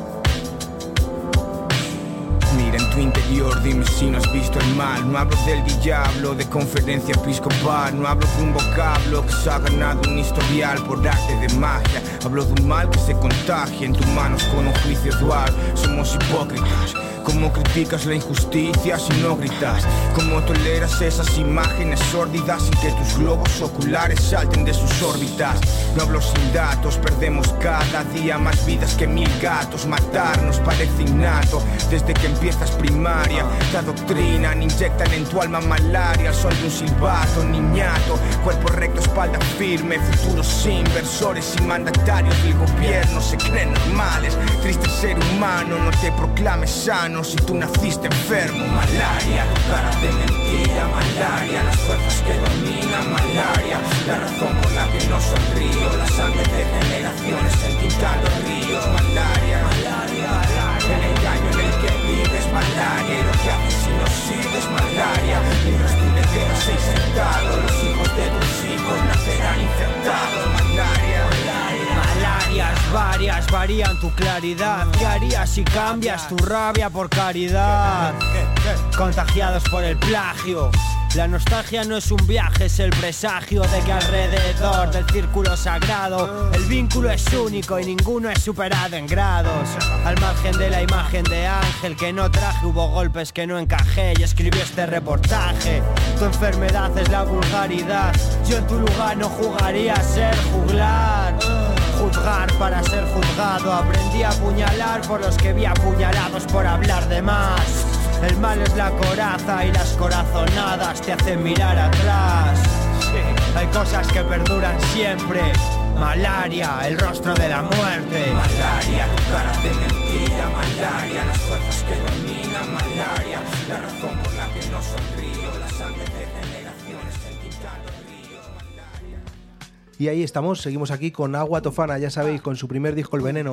Mira en tu interior, dime si no has visto el mal. No hablo del diablo, de conferencia episcopal. No hablo de un vocablo que se ha ganado un historial por arte de magia. Hablo de un mal que se contagia en tus manos con un juicio dual. Somos hipócritas. ¿Cómo criticas la injusticia si no gritas? ¿Cómo toleras esas imágenes sórdidas sin que tus globos oculares salten de sus órbitas? No hablo sin datos, perdemos cada día más vidas que mil gatos. Matarnos parece innato desde que empiezas primaria. Te adoctrinan, inyectan en tu alma malaria. Al son de un silbato, niñato. Cuerpo recto, espalda firme. Futuros inversores y mandatarios del gobierno se creen normales. Triste ser humano, no te proclames sano si tú naciste enfermo. Malaria, cara de mentira, malaria. Las fuerzas que dominan, malaria. La razón por la que no sonrío. La sangre de generaciones entintando ríos. Malaria, malaria, malaria. El engaño en el que vives, malaria. Y lo que haces si no sigues, malaria. Mientras tú te quedas ahí sentado, los hijos de tus hijos nacerán infectados. Malaria, malaria. Malarias varias varían tu claridad. ¿Qué harías si cambias tu rabia por caridad? Contagiados por el plagio. La nostalgia no es un viaje, es el presagio de que alrededor del círculo sagrado el vínculo es único y ninguno es superado en grados. Al margen de la imagen de ángel que no traje, hubo golpes que no encajé y escribí este reportaje. Tu enfermedad es la vulgaridad. Yo en tu lugar no jugaría a ser juglar. Juzgar para ser juzgado. Aprendí a apuñalar por los que vi apuñalados por hablar de más. El mal es la coraza y las corazonadas te hacen mirar atrás. Sí, hay cosas que perduran siempre. Malaria, el rostro de la muerte. Malaria, tu cara de mentira, malaria. Las fuerzas que dominan, malaria. La razón por la que no sonrío. La sangre de generaciones entintando ríos, malaria. Y ahí estamos, seguimos aquí con Agua Tofana, ya sabéis, con su primer disco El Veneno.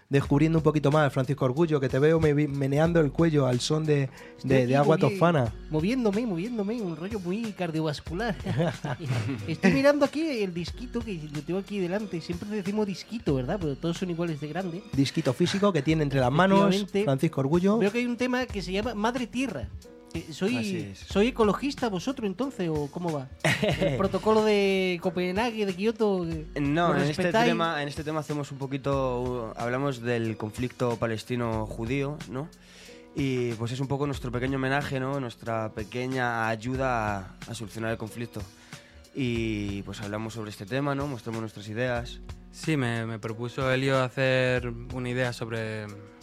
descubriendo un poquito más, Francisco Orgullo, que te veo me- meneando el cuello al son de, de, aquí de Agua movi- Tofana. Moviéndome, moviéndome, un rollo muy cardiovascular. Estoy mirando aquí el disquito que lo tengo aquí delante. Siempre decimos disquito, ¿verdad? Pero todos son iguales de grande. Disquito físico que tiene entre las manos Efectivamente. Francisco Orgullo. Veo que hay un tema que se llama Madre Tierra. Eh, Así ¿Soy, es. ¿Soy ecologista vosotros entonces o cómo va? ¿El protocolo de Copenhague, de Kioto? eh, No, lo en este, respetáis? tema, en este tema hacemos un poquito, uh, hablamos del conflicto palestino-judío, ¿no? Y pues es un poco nuestro pequeño homenaje, ¿no? Nuestra pequeña ayuda a, a solucionar el conflicto. Y pues hablamos sobre este tema, ¿no? Mostramos nuestras ideas. Sí, me, me propuso Elio hacer una idea sobre...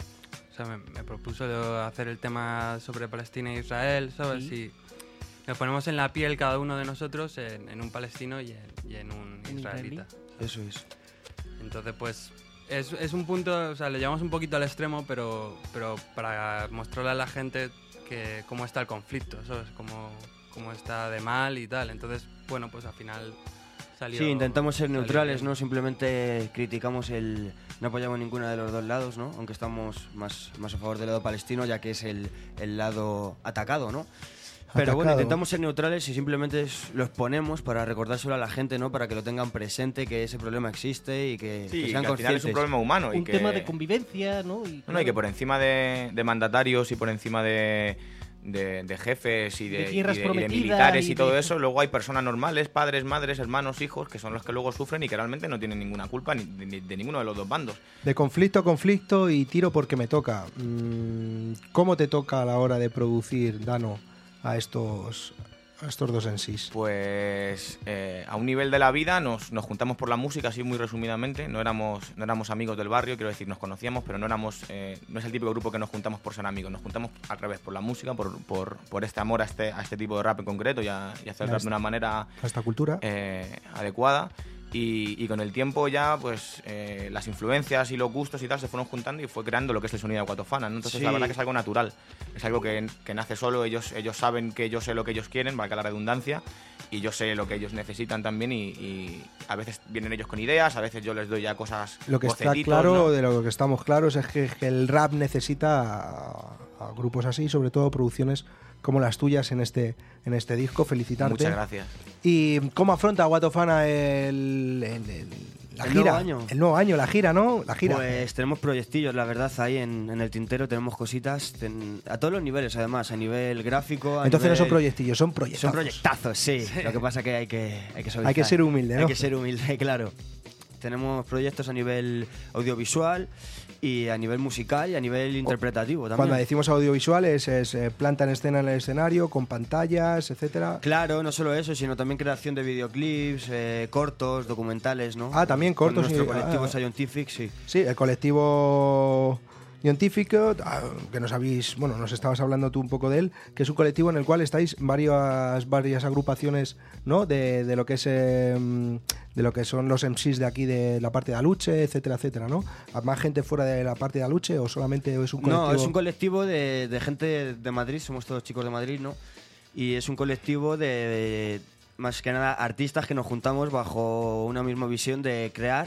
O sea, me, me propuso hacer el tema sobre Palestina e Israel, ¿sabes? Sí. Y nos ponemos en la piel cada uno de nosotros en, en un palestino y en, y en un ¿Un israelita. Eso es. Entonces, pues, es, es un punto, o sea, le llevamos un poquito al extremo, pero, pero para mostrarle a la gente que cómo está el conflicto, ¿sabes? Cómo, cómo está de mal y tal. Entonces, bueno, pues al final salió... Sí, intentamos ser salió neutrales, bien. ¿no? Simplemente criticamos el... No apoyamos ninguno de los dos lados, ¿no? Aunque estamos más, más a favor del lado palestino, ya que es el, el lado atacado, ¿no? Pero bueno, Atacado. intentamos ser neutrales y simplemente es- lo exponemos para recordárselo a la gente, ¿no? Para que lo tengan presente, que ese problema existe y que, Sí, que que sean al final es conscientes. un problema humano. y Un que... tema de convivencia, ¿no? Y, No, no, y que por encima de, de mandatarios y por encima de, de, de jefes y de, De tierras y de- y de prometidas militares y, y todo de- eso, luego hay personas normales, padres, madres, hermanos, hijos, que son los que luego sufren y que realmente no tienen ninguna culpa ni, ni- de ninguno de los dos bandos. De conflicto a conflicto y tiro porque me toca. Mm, ¿Cómo te toca a la hora de producir, Dano, a estos, a estos dos en sí? Pues eh, a un nivel de la vida nos, nos juntamos por la música, así muy resumidamente. No éramos, no éramos amigos del barrio, quiero decir, nos conocíamos, pero no éramos eh, no es el típico grupo que nos juntamos por ser amigos. Nos juntamos al revés, por la música, por, por, por este amor a este, a este tipo de rap en concreto y, a, y hacer A rap esta- de una manera a esta cultura. eh, adecuada. Y, y con el tiempo ya, pues eh, las influencias y los gustos y tal se fueron juntando y fue creando lo que es el sonido de Agua Tofana, ¿no? Entonces Sí. la verdad que es algo natural, es algo que, que nace solo, ellos, ellos saben que yo sé lo que ellos quieren, valga la redundancia, y yo sé lo que ellos necesitan también y, y a veces vienen ellos con ideas, a veces yo les doy ya cosas, Lo que está bocetitos, claro, ¿no? de lo que estamos claros, es que, que el rap necesita a, a grupos así, sobre todo producciones como las tuyas en este, en este disco. Felicitarte. Muchas gracias. ¿Y cómo afronta Agua Tofana el, el- el- la El gira? nuevo año. El nuevo año, la gira, ¿no? La gira. Pues tenemos proyectillos, la verdad, ahí en, en el tintero tenemos cositas ten- a todos los niveles, además, a nivel gráfico. a Entonces no son nivel- proyectillos, son proyectazos. Son proyectazos, sí. Lo que pasa que hay que hay que suavizar. Hay que ser humilde, ¿no? Hay que ser humilde, claro. Tenemos proyectos a nivel audiovisual y a nivel musical y a nivel interpretativo también. Cuando decimos audiovisuales es eh, planta en escena en el escenario, con pantallas, etcétera. Claro, no solo eso, sino también creación de videoclips, eh, cortos, documentales, ¿no? Ah, también Con cortos. nuestro y- colectivo ah. Scientific, sí. Sí, el colectivo Scientific, ah, que nos habéis, bueno, nos estabas hablando tú un poco de él, que es un colectivo en el cual estáis varias varias agrupaciones, ¿no? De, de lo que es eh, de lo que son los M Cs de aquí de la parte de Aluche, etcétera, etcétera, ¿no? ¿Hay más gente fuera de la parte de Aluche o solamente es un colectivo? No, es un colectivo de, de gente de Madrid, somos todos chicos de Madrid, ¿no? Y es un colectivo de, de, más que nada, artistas que nos juntamos bajo una misma visión de crear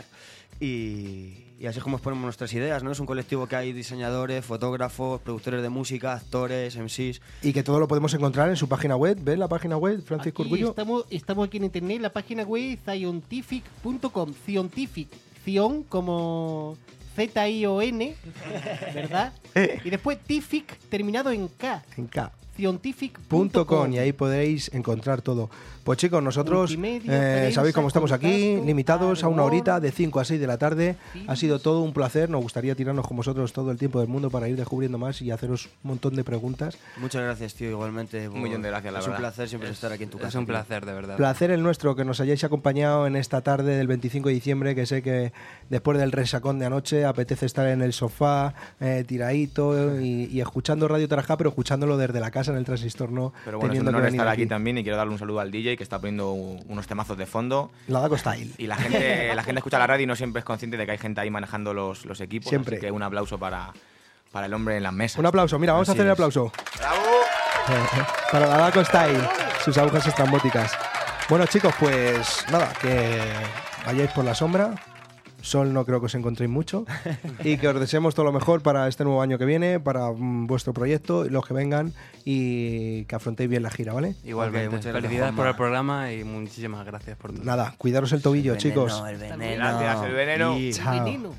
y, y así es como exponemos nuestras ideas, ¿no? Es un colectivo que hay diseñadores, fotógrafos, productores de música, actores, M Cs. Y que todo lo podemos encontrar en su página web. ¿Ves la página web, Francisco Aquí Orgullo? estamos, estamos aquí en internet, la página web scientific punto com. Scientific, Cion como Z I O N, ¿verdad? Y después Tific terminado en K. En K. Scientific Punto com, y ahí podréis encontrar todo. Pues chicos, nosotros Multimedia, eh, prensa, sabéis cómo estamos aquí, contacto, limitados a una carbón. horita de cinco a seis de la tarde. Ha sido todo un placer, nos gustaría tirarnos con vosotros todo el tiempo del mundo para ir descubriendo más y haceros un montón de preguntas. Muchas gracias, tío, igualmente. Un millón de gracias, la es verdad. un placer siempre Es- estar aquí en tu es casa. un tío. placer, de verdad. Placer el nuestro que nos hayáis acompañado en esta tarde del veinticinco de diciembre, que sé que después del resacón de anoche apetece estar en el sofá, eh, tiradito y, y escuchando Radio Tarajá, pero escuchándolo desde la casa en el transistor, ¿no? Pero bueno, es un teniendo que honor venir estar aquí también y quiero darle un saludo al D J que está poniendo u- unos temazos de fondo. La Daco Style. Y la gente, la gente escucha la radio y no siempre es consciente de que hay gente ahí manejando los, los equipos. Siempre. Así que un aplauso para, para el hombre en las mesas. Un aplauso, mira, vamos a Así hacer el es. aplauso. Para la Daco Style, sus agujas estrambóticas. Bueno chicos, pues nada, que vayáis por la sombra, Sol no creo que os encontréis mucho. Y que os deseemos todo lo mejor para este nuevo año que viene, para mm, vuestro proyecto, los que vengan, y que afrontéis bien la gira, ¿vale? Igualmente, muchas gracias, felicidades por Juanma. el programa y muchísimas gracias por todo. Nada, cuidaros el tobillo, El chicos. veneno, el veneno. Gracias, el veneno. Y- Chao. Veneno.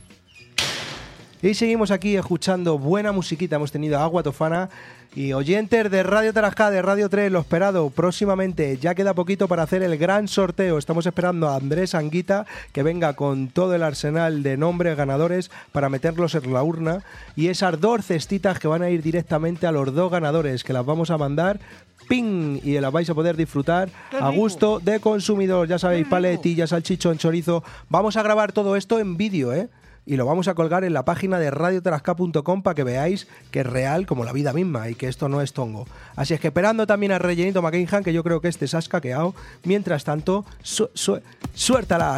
Y seguimos aquí escuchando buena musiquita. Hemos tenido a Agua Tofana y oyentes de Radio Tarasca, de Radio tres, lo esperado próximamente. Ya queda poquito para hacer el gran sorteo. Estamos esperando a Andrés Anguita que venga con todo el arsenal de nombres ganadores para meterlos en la urna. Y esas dos cestitas que van a ir directamente a los dos ganadores, que las vamos a mandar ¡ping! Y las vais a poder disfrutar a gusto de consumidor. Ya sabéis, paletillas, salchichón, chorizo. Vamos a grabar todo esto en vídeo, ¿eh? Y lo vamos a colgar en la página de radio tarasca punto com para que veáis que es real como la vida misma y que esto no es tongo. Así es que esperando también a Rellenito McCainhan, que yo creo que este se ha escaqueado. Mientras tanto, su su suéltala,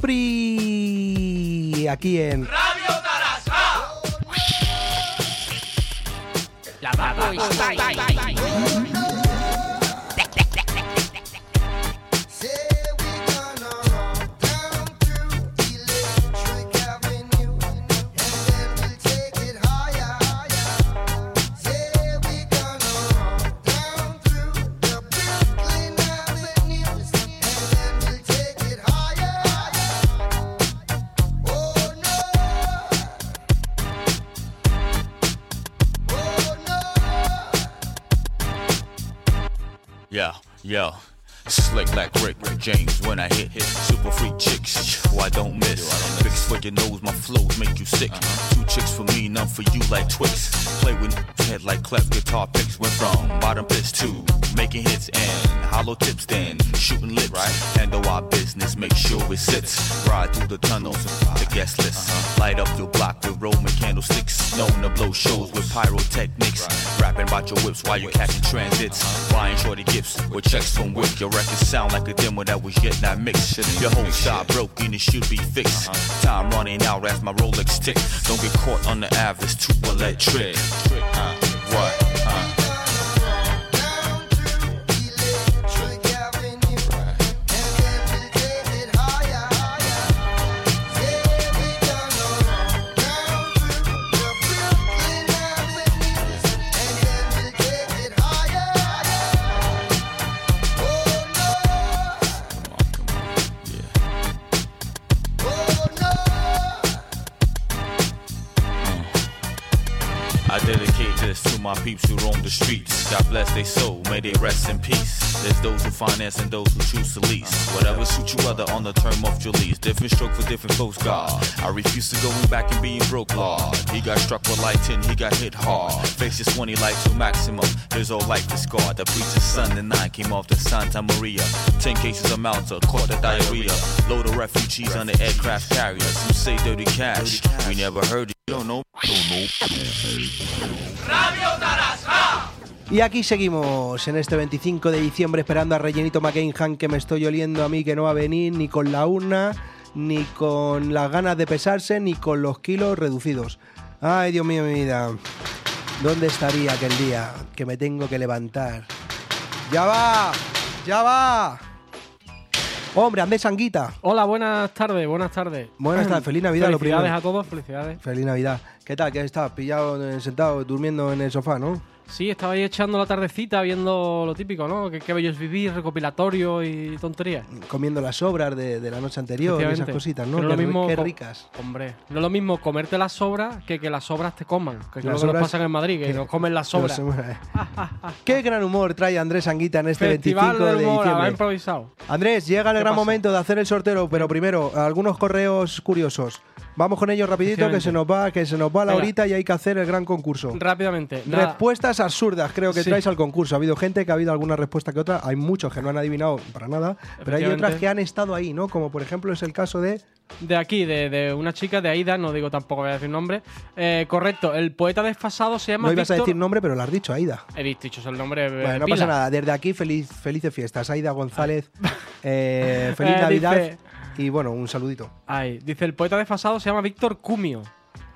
Supri, aquí en Radio Tarasca. La Bad Boys Style. Yo, yo. Slick like Rick James when I hit hit super freak chicks. Oh, I don't miss. Fix for your nose, my flows make you sick. Two chicks for me, none for you like Twix. Play with head like clef guitar picks. Went from bottom piss to making hits and hollow tips, then shooting lips. Handle our business, make sure it sits. Ride through the tunnels, the guest list. Light up your block with Roman candlesticks. Known to blow shows with pyrotechnics. Rapping about your whips while you catching transits. Buying shorty gifts with checks from Wick. Your records sound like a demo that was yet not mixed. Your whole style broken, it should be fixed. Time running out as my Rolex tick. Don't get caught on the average, too electric. Uh, what? Uh. I dedicate this to my peeps who roam the streets. God bless their soul, may they rest in peace. There's those who finance and those who choose to lease. Whatever suits you other on the term of your lease. Different stroke for different folks, God. I refuse to go back and being broke, Lord. He got struck with light ten, he got hit hard. Faces twenty life to maximum. His whole life is scarred. The preacher's son and I came off the Santa Maria. Ten cases of Malta, caught the diarrhea. Load of refugees on the aircraft carriers. Some say dirty cash. We never heard it. Don't know. Don't know. Radio Tarasca. Y aquí seguimos en este veinticinco de diciembre esperando a Rellenito McCainhan, que me estoy oliendo a mí que no va a venir ni con la urna, ni con las ganas de pesarse, ni con los kilos reducidos. Ay, Dios mío, mi vida. ¿Dónde estaría aquel día que me tengo que levantar? ¡Ya va! ¡Ya va! Hombre, Andrés Anguita. Hola, buenas tardes, buenas tardes. Buenas tardes, feliz Navidad, lo primero. Felicidades a todos, felicidades. Feliz Navidad. ¿Qué tal? ¿Qué estás? Pillado, eh, sentado, durmiendo en el sofá, ¿no? Sí, estaba ahí echando la tardecita viendo lo típico, ¿no? Que qué bello es vivir, recopilatorio y tonterías. Comiendo las sobras de, de la noche anterior, esas cositas, ¿no? Que no Qué, es lo mismo qué co- ricas. Hombre, no es lo mismo comerte las sobras que que las sobras te coman. Que es Las lo que nos sobras- pasa en Madrid, que, que- nos comen las sobras. Nos sobra, eh. Qué gran humor trae Andrés Anguita en este Festival veinticinco del de humor, diciembre. habrá improvisado. Andrés, llega el ¿Qué gran pasa? momento de hacer el sorteo, pero primero, algunos correos curiosos. Vamos con ellos rapidito, que se nos va, que se nos va la Venga. horita y hay que hacer el gran concurso. Rápidamente. nada. Respuestas absurdas, creo que Sí. traes al concurso. Ha habido gente que ha habido alguna respuesta que otra. Hay muchos que no han adivinado para nada, pero hay Efectivamente. otras que han estado ahí, ¿no? Como por ejemplo es el caso de... De aquí, de, de una chica de Aida, no digo tampoco voy a decir nombre. Eh, correcto, el poeta desfasado se llama No ibas a Víctor- decir nombre, pero lo has dicho, Aida. He dicho, dicho el nombre. eh, Bueno, no pila. pasa nada. Desde aquí, feliz, felices fiestas. Aida González, eh, feliz Eh, Navidad dice- y bueno, un saludito. Ay, dice, el poeta desfasado se llama Víctor Cumio.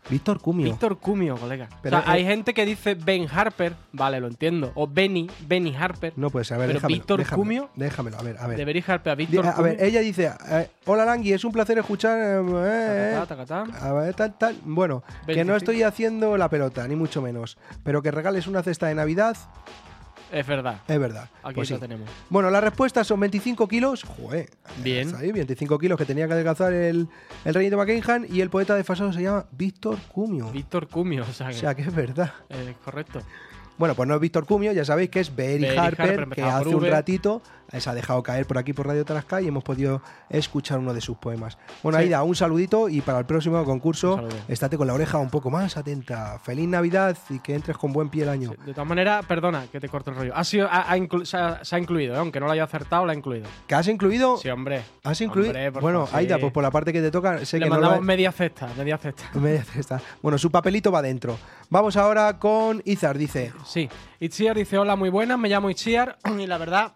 Víctor Cumio. Víctor Cumio, colega. Pero, o sea, eh, hay gente que dice Ben Harper, vale, lo entiendo. O Benny, Benny Harper. No puede ser, a ver, pero déjamelo, Víctor déjamelo, Cumio. Déjamelo, a ver, a ver. De Benny Harper a Di- Víctor A Cumio. ver, ella dice, eh, hola Langui, es un placer escuchar... eh, eh, Tacatá, tacatá. a ver, tal, tal. Bueno, que no veinticinco. estoy haciendo la pelota, ni mucho menos. Pero que regales una cesta de Navidad, Es verdad. es verdad. Aquí Pues lo sí. tenemos. Bueno, las respuestas son veinticinco kilos. Joder. Bien. Está ahí, veinticinco kilos que tenía que adelgazar el, el Reyito McCainhan. Y el poeta desfasado se llama Víctor Cumio. Víctor Cumio, o sea O que. sea, que es verdad. eh, correcto. Bueno, pues no es Víctor Cumio, ya sabéis que es Berry Berry Harper, Harper, que empezaba por hace un V. ratito se ha dejado caer por aquí por Radio Tarasca y hemos podido escuchar uno de sus poemas. Bueno, Sí. Aida, un saludito y para el próximo concurso, Un saludo. estate con la oreja un poco más atenta. Feliz Navidad y que entres con buen pie el año. De todas maneras, perdona que te corto el rollo. Ha sido, ha- ha inclu- se, ha, se ha incluido, ¿eh? Aunque no lo haya acertado, lo ha incluido. ¿Que has incluido? Sí, hombre. ¿Has incluido? Hombre, por Bueno, favor, Aida, sí. pues por la parte que te toca, sé Le que no lo mandamos ha- media cesta, media cesta. Media cesta. Bueno, su papelito va dentro. Vamos ahora con Izar, dice. Sí. Itziar dice, hola, muy buenas, me llamo Itziar y la verdad...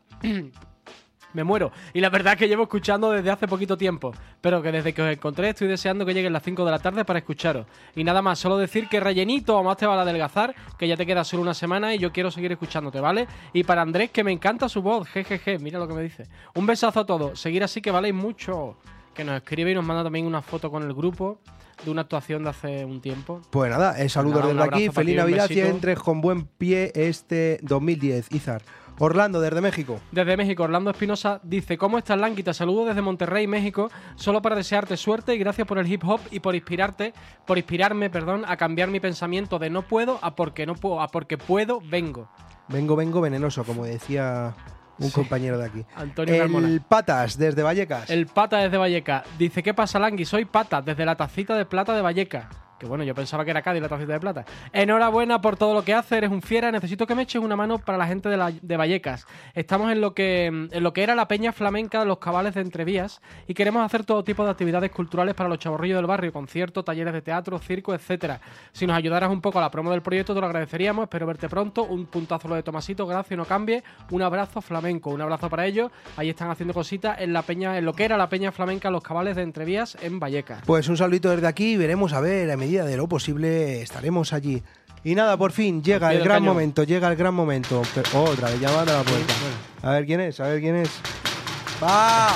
Me muero. Y la verdad es que llevo escuchando desde hace poquito tiempo. Pero que desde que os encontré estoy deseando que lleguen las cinco de la tarde para escucharos. Y nada más, solo decir que rellenito, más te vale adelgazar, que ya te queda solo una semana y yo quiero seguir escuchándote, ¿vale? Y para Andrés, que me encanta su voz, jejeje, mira lo que me dice. Un besazo a todos, seguir así que valéis mucho. Que nos escribe y nos manda también una foto con el grupo de una actuación de hace un tiempo. Pues nada, eh, saludos Nada, un desde aquí. abrazo para Feliz ti, un Navidad y besito. entres con buen pie este dos mil diez, Izar. Orlando, desde México. Desde México, Orlando Espinosa dice: ¿Cómo estás, Lanky? Te saludo desde Monterrey, México, solo para desearte suerte y gracias por el hip hop y por inspirarte, por inspirarme, perdón, a cambiar mi pensamiento de no puedo a porque no puedo, a porque puedo, vengo. Vengo, vengo venenoso, como decía un Sí. compañero de aquí. Antonio El Carmona. Patas, desde Vallecas. El Pata desde Valleca dice: ¿Qué pasa, Langui? Soy Pata desde la tacita de plata de Valleca. Que bueno, yo pensaba que era Cádiz la tacita de plata. Enhorabuena por todo lo que haces, eres un fiera. Necesito que me eches una mano para la gente de, la, de Vallecas. Estamos en lo que en lo que era la peña flamenca de los cabales de Entrevías y queremos hacer todo tipo de actividades culturales para los chavorrillos del barrio, conciertos, talleres de teatro, circo, etcétera. Si nos ayudaras un poco a la promo del proyecto, te lo agradeceríamos. Espero verte pronto. Un puntazo lo de Tomasito, gracias, no cambie. Un abrazo flamenco, un abrazo para ellos. Ahí están haciendo cositas en la peña, en lo que era la peña flamenca los cabales de Entrevías en Vallecas. Pues un saludito desde aquí y veremos a ver, a medida de lo posible estaremos allí. Y nada, por fin llega Al pie el del gran cañón. momento, llega el gran momento. Pero- oh, otra vez llamando a la puerta. A ver quién es, a ver quién es. ¡Va!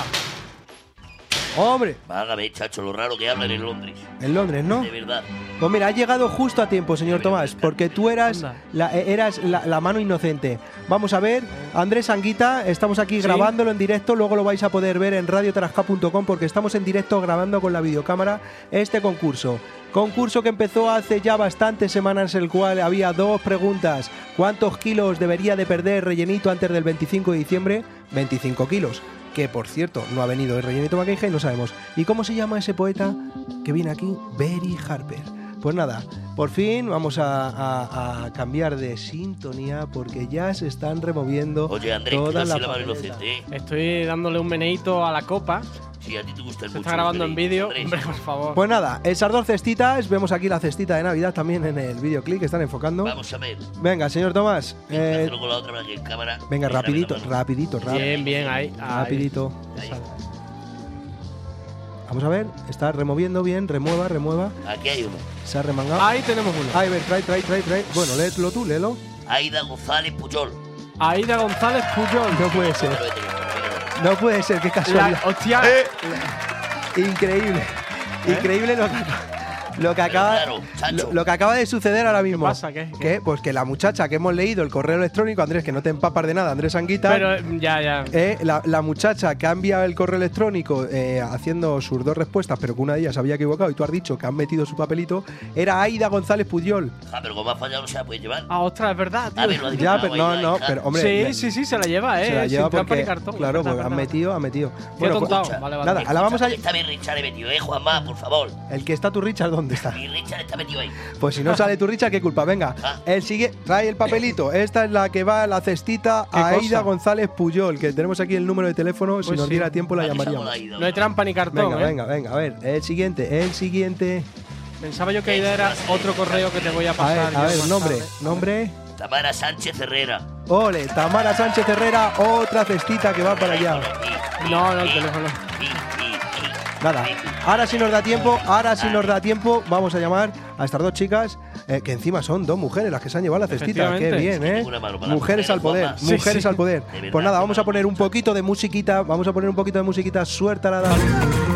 ¡Hombre! Vágame, chacho, lo raro que hablan en Londres. En Londres, ¿no? De verdad. Pues mira, ha llegado justo a tiempo, señor Tomás, porque tú eras la, eh, eras la, la mano inocente. Vamos a ver, Andrés Anguita, estamos aquí Sí. grabándolo en directo, luego lo vais a poder ver en radio tarasca punto com porque estamos en directo grabando con la videocámara este concurso. Concurso que empezó hace ya bastantes semanas, el cual había dos preguntas. ¿Cuántos kilos debería de perder Rellenito antes del veinticinco de diciembre? veinticinco kilos. Que por cierto, no ha venido el Rellenito Maqueja y no sabemos. ¿Y cómo se llama ese poeta que viene aquí? Berry Harper. Pues nada, por fin vamos a, a- a cambiar de sintonía porque ya se están removiendo Oye, Andrés, todas tú las así la mano papeletas. inocente, ¿eh? Estoy dándole un meneíto a la copa. Si a ti te gusta el Se mucho. está grabando los en veréis, vídeo. Andrés. Hombre, por favor. Pues nada, el Sardor Cestitas, vemos aquí la cestita de Navidad también en el videoclip que están enfocando. Vamos a ver. Venga, señor Tomás. eh, Hazlo con la otra mano aquí en cámara. venga, Graba rapidito, la mano. rapidito, rapidito. Bien, bien, ahí. ahí. Rapidito. Vamos a ver, está removiendo bien, remueva, remueva. Aquí hay uno. Se ha remangado. Ahí tenemos uno. Ay, a ver, trae, trae, trae, trae. Bueno, léelo tú, léelo. Aida González Puyol. Aida González Puyol. No puede ser. No puede ser, qué casualidad. La- hostia. Eh, Increíble. Increíble lo que, lo que acaba claro, chacho. lo, lo que acaba de suceder ahora mismo. pasa? ¿Qué? ¿Qué? Pues que la muchacha que hemos leído el correo electrónico, Andrés, que no te empapas de nada, Andrés Anguita. Pero ya, ya. Eh, la, la muchacha que ha enviado el correo electrónico eh, haciendo sus dos respuestas, pero que una de ellas se había equivocado y tú has dicho que han metido su papelito, era Aida González Puyol. Ja, pero como ha fallado no se la puede llevar. Ah, ostras, es verdad, tío. A ver, lo ha Ya, adivinado pero no, Aida, no, hija. pero hombre. sí, le- sí, sí, se la lleva, eh. se la lleva sin trampa porque, ni cartón. claro, Es verdad, porque han es verdad. metido, han metido. Qué pues, tontao. escucha, Vale, vale. nada, ahora vamos a. Está bien Richard he metido, eh, Juanma, por favor. El que está tu Richard, ¿dónde está? Mi Richard está metido ahí. Pues si no sale tu Richard, ¿qué culpa? Venga, Ah. el sigue, trae el papelito. Esta es la que va a la cestita ¿Qué a cosa? Aida González Puyol, que tenemos aquí el número de teléfono. Si Pues nos sí. diera tiempo la Aquí llamaríamos. estamos Aida, No hay trampa ni cartón, Venga, eh. venga, venga, a ver, el siguiente, el siguiente. Pensaba yo que Aida era otro correo que te voy a A pasar. ver, a yo ver, más nombre, tarde. nombre. Tamara Sánchez Herrera. Ole, Tamara Sánchez Herrera, otra cestita que va para allá. No, no, el teléfono. Nada, ahora sí nos da tiempo, ahora sí nos da tiempo, vamos a llamar a estas dos chicas, eh, que encima son dos mujeres las que se han llevado la cestita. Qué bien, ¿eh? Mujeres al poder, Sí, mujeres sí. al poder. Pues nada, vamos a poner un poquito de musiquita, vamos a poner un poquito de musiquita, suéltala, dale.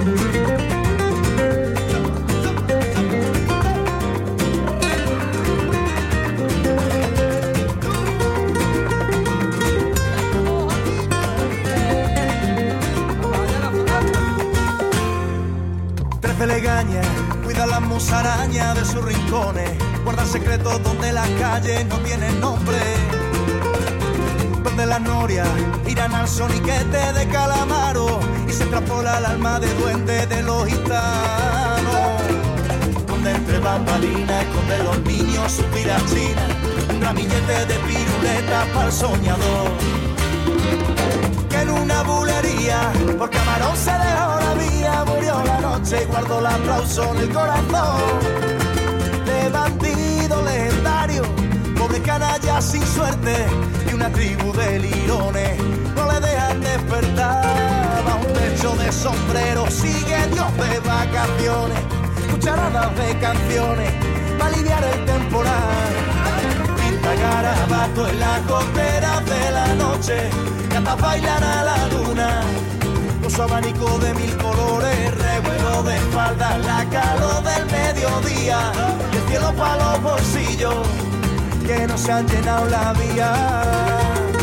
Trece legañas, cuida las musarañas de sus rincones, guarda secretos donde las calles no tienen nombre, donde las norias irán al soniquete de Calamaro y se extrapola el alma de duende de los gitanos, donde entre bambalinas esconden los niños sus tirachinas, un ramillete de piruletas para el soñador, que en una bulería por camarón se dejó la vida, murió la noche y guardó el aplauso en el corazón de bandido legendario, pobre canalla sin suerte y una tribu de lirones no le dejan despertar, a un techo de sombrero sigue Dios de vacaciones, cucharadas de canciones para aliviar el temporal, pinta garabato en las goteras de la noche, hasta bailar a la luna, con su abanico de mil colores, revuelo de espaldas, la calor del mediodía, y el cielo para los bolsillos, que no se han llenado la vía.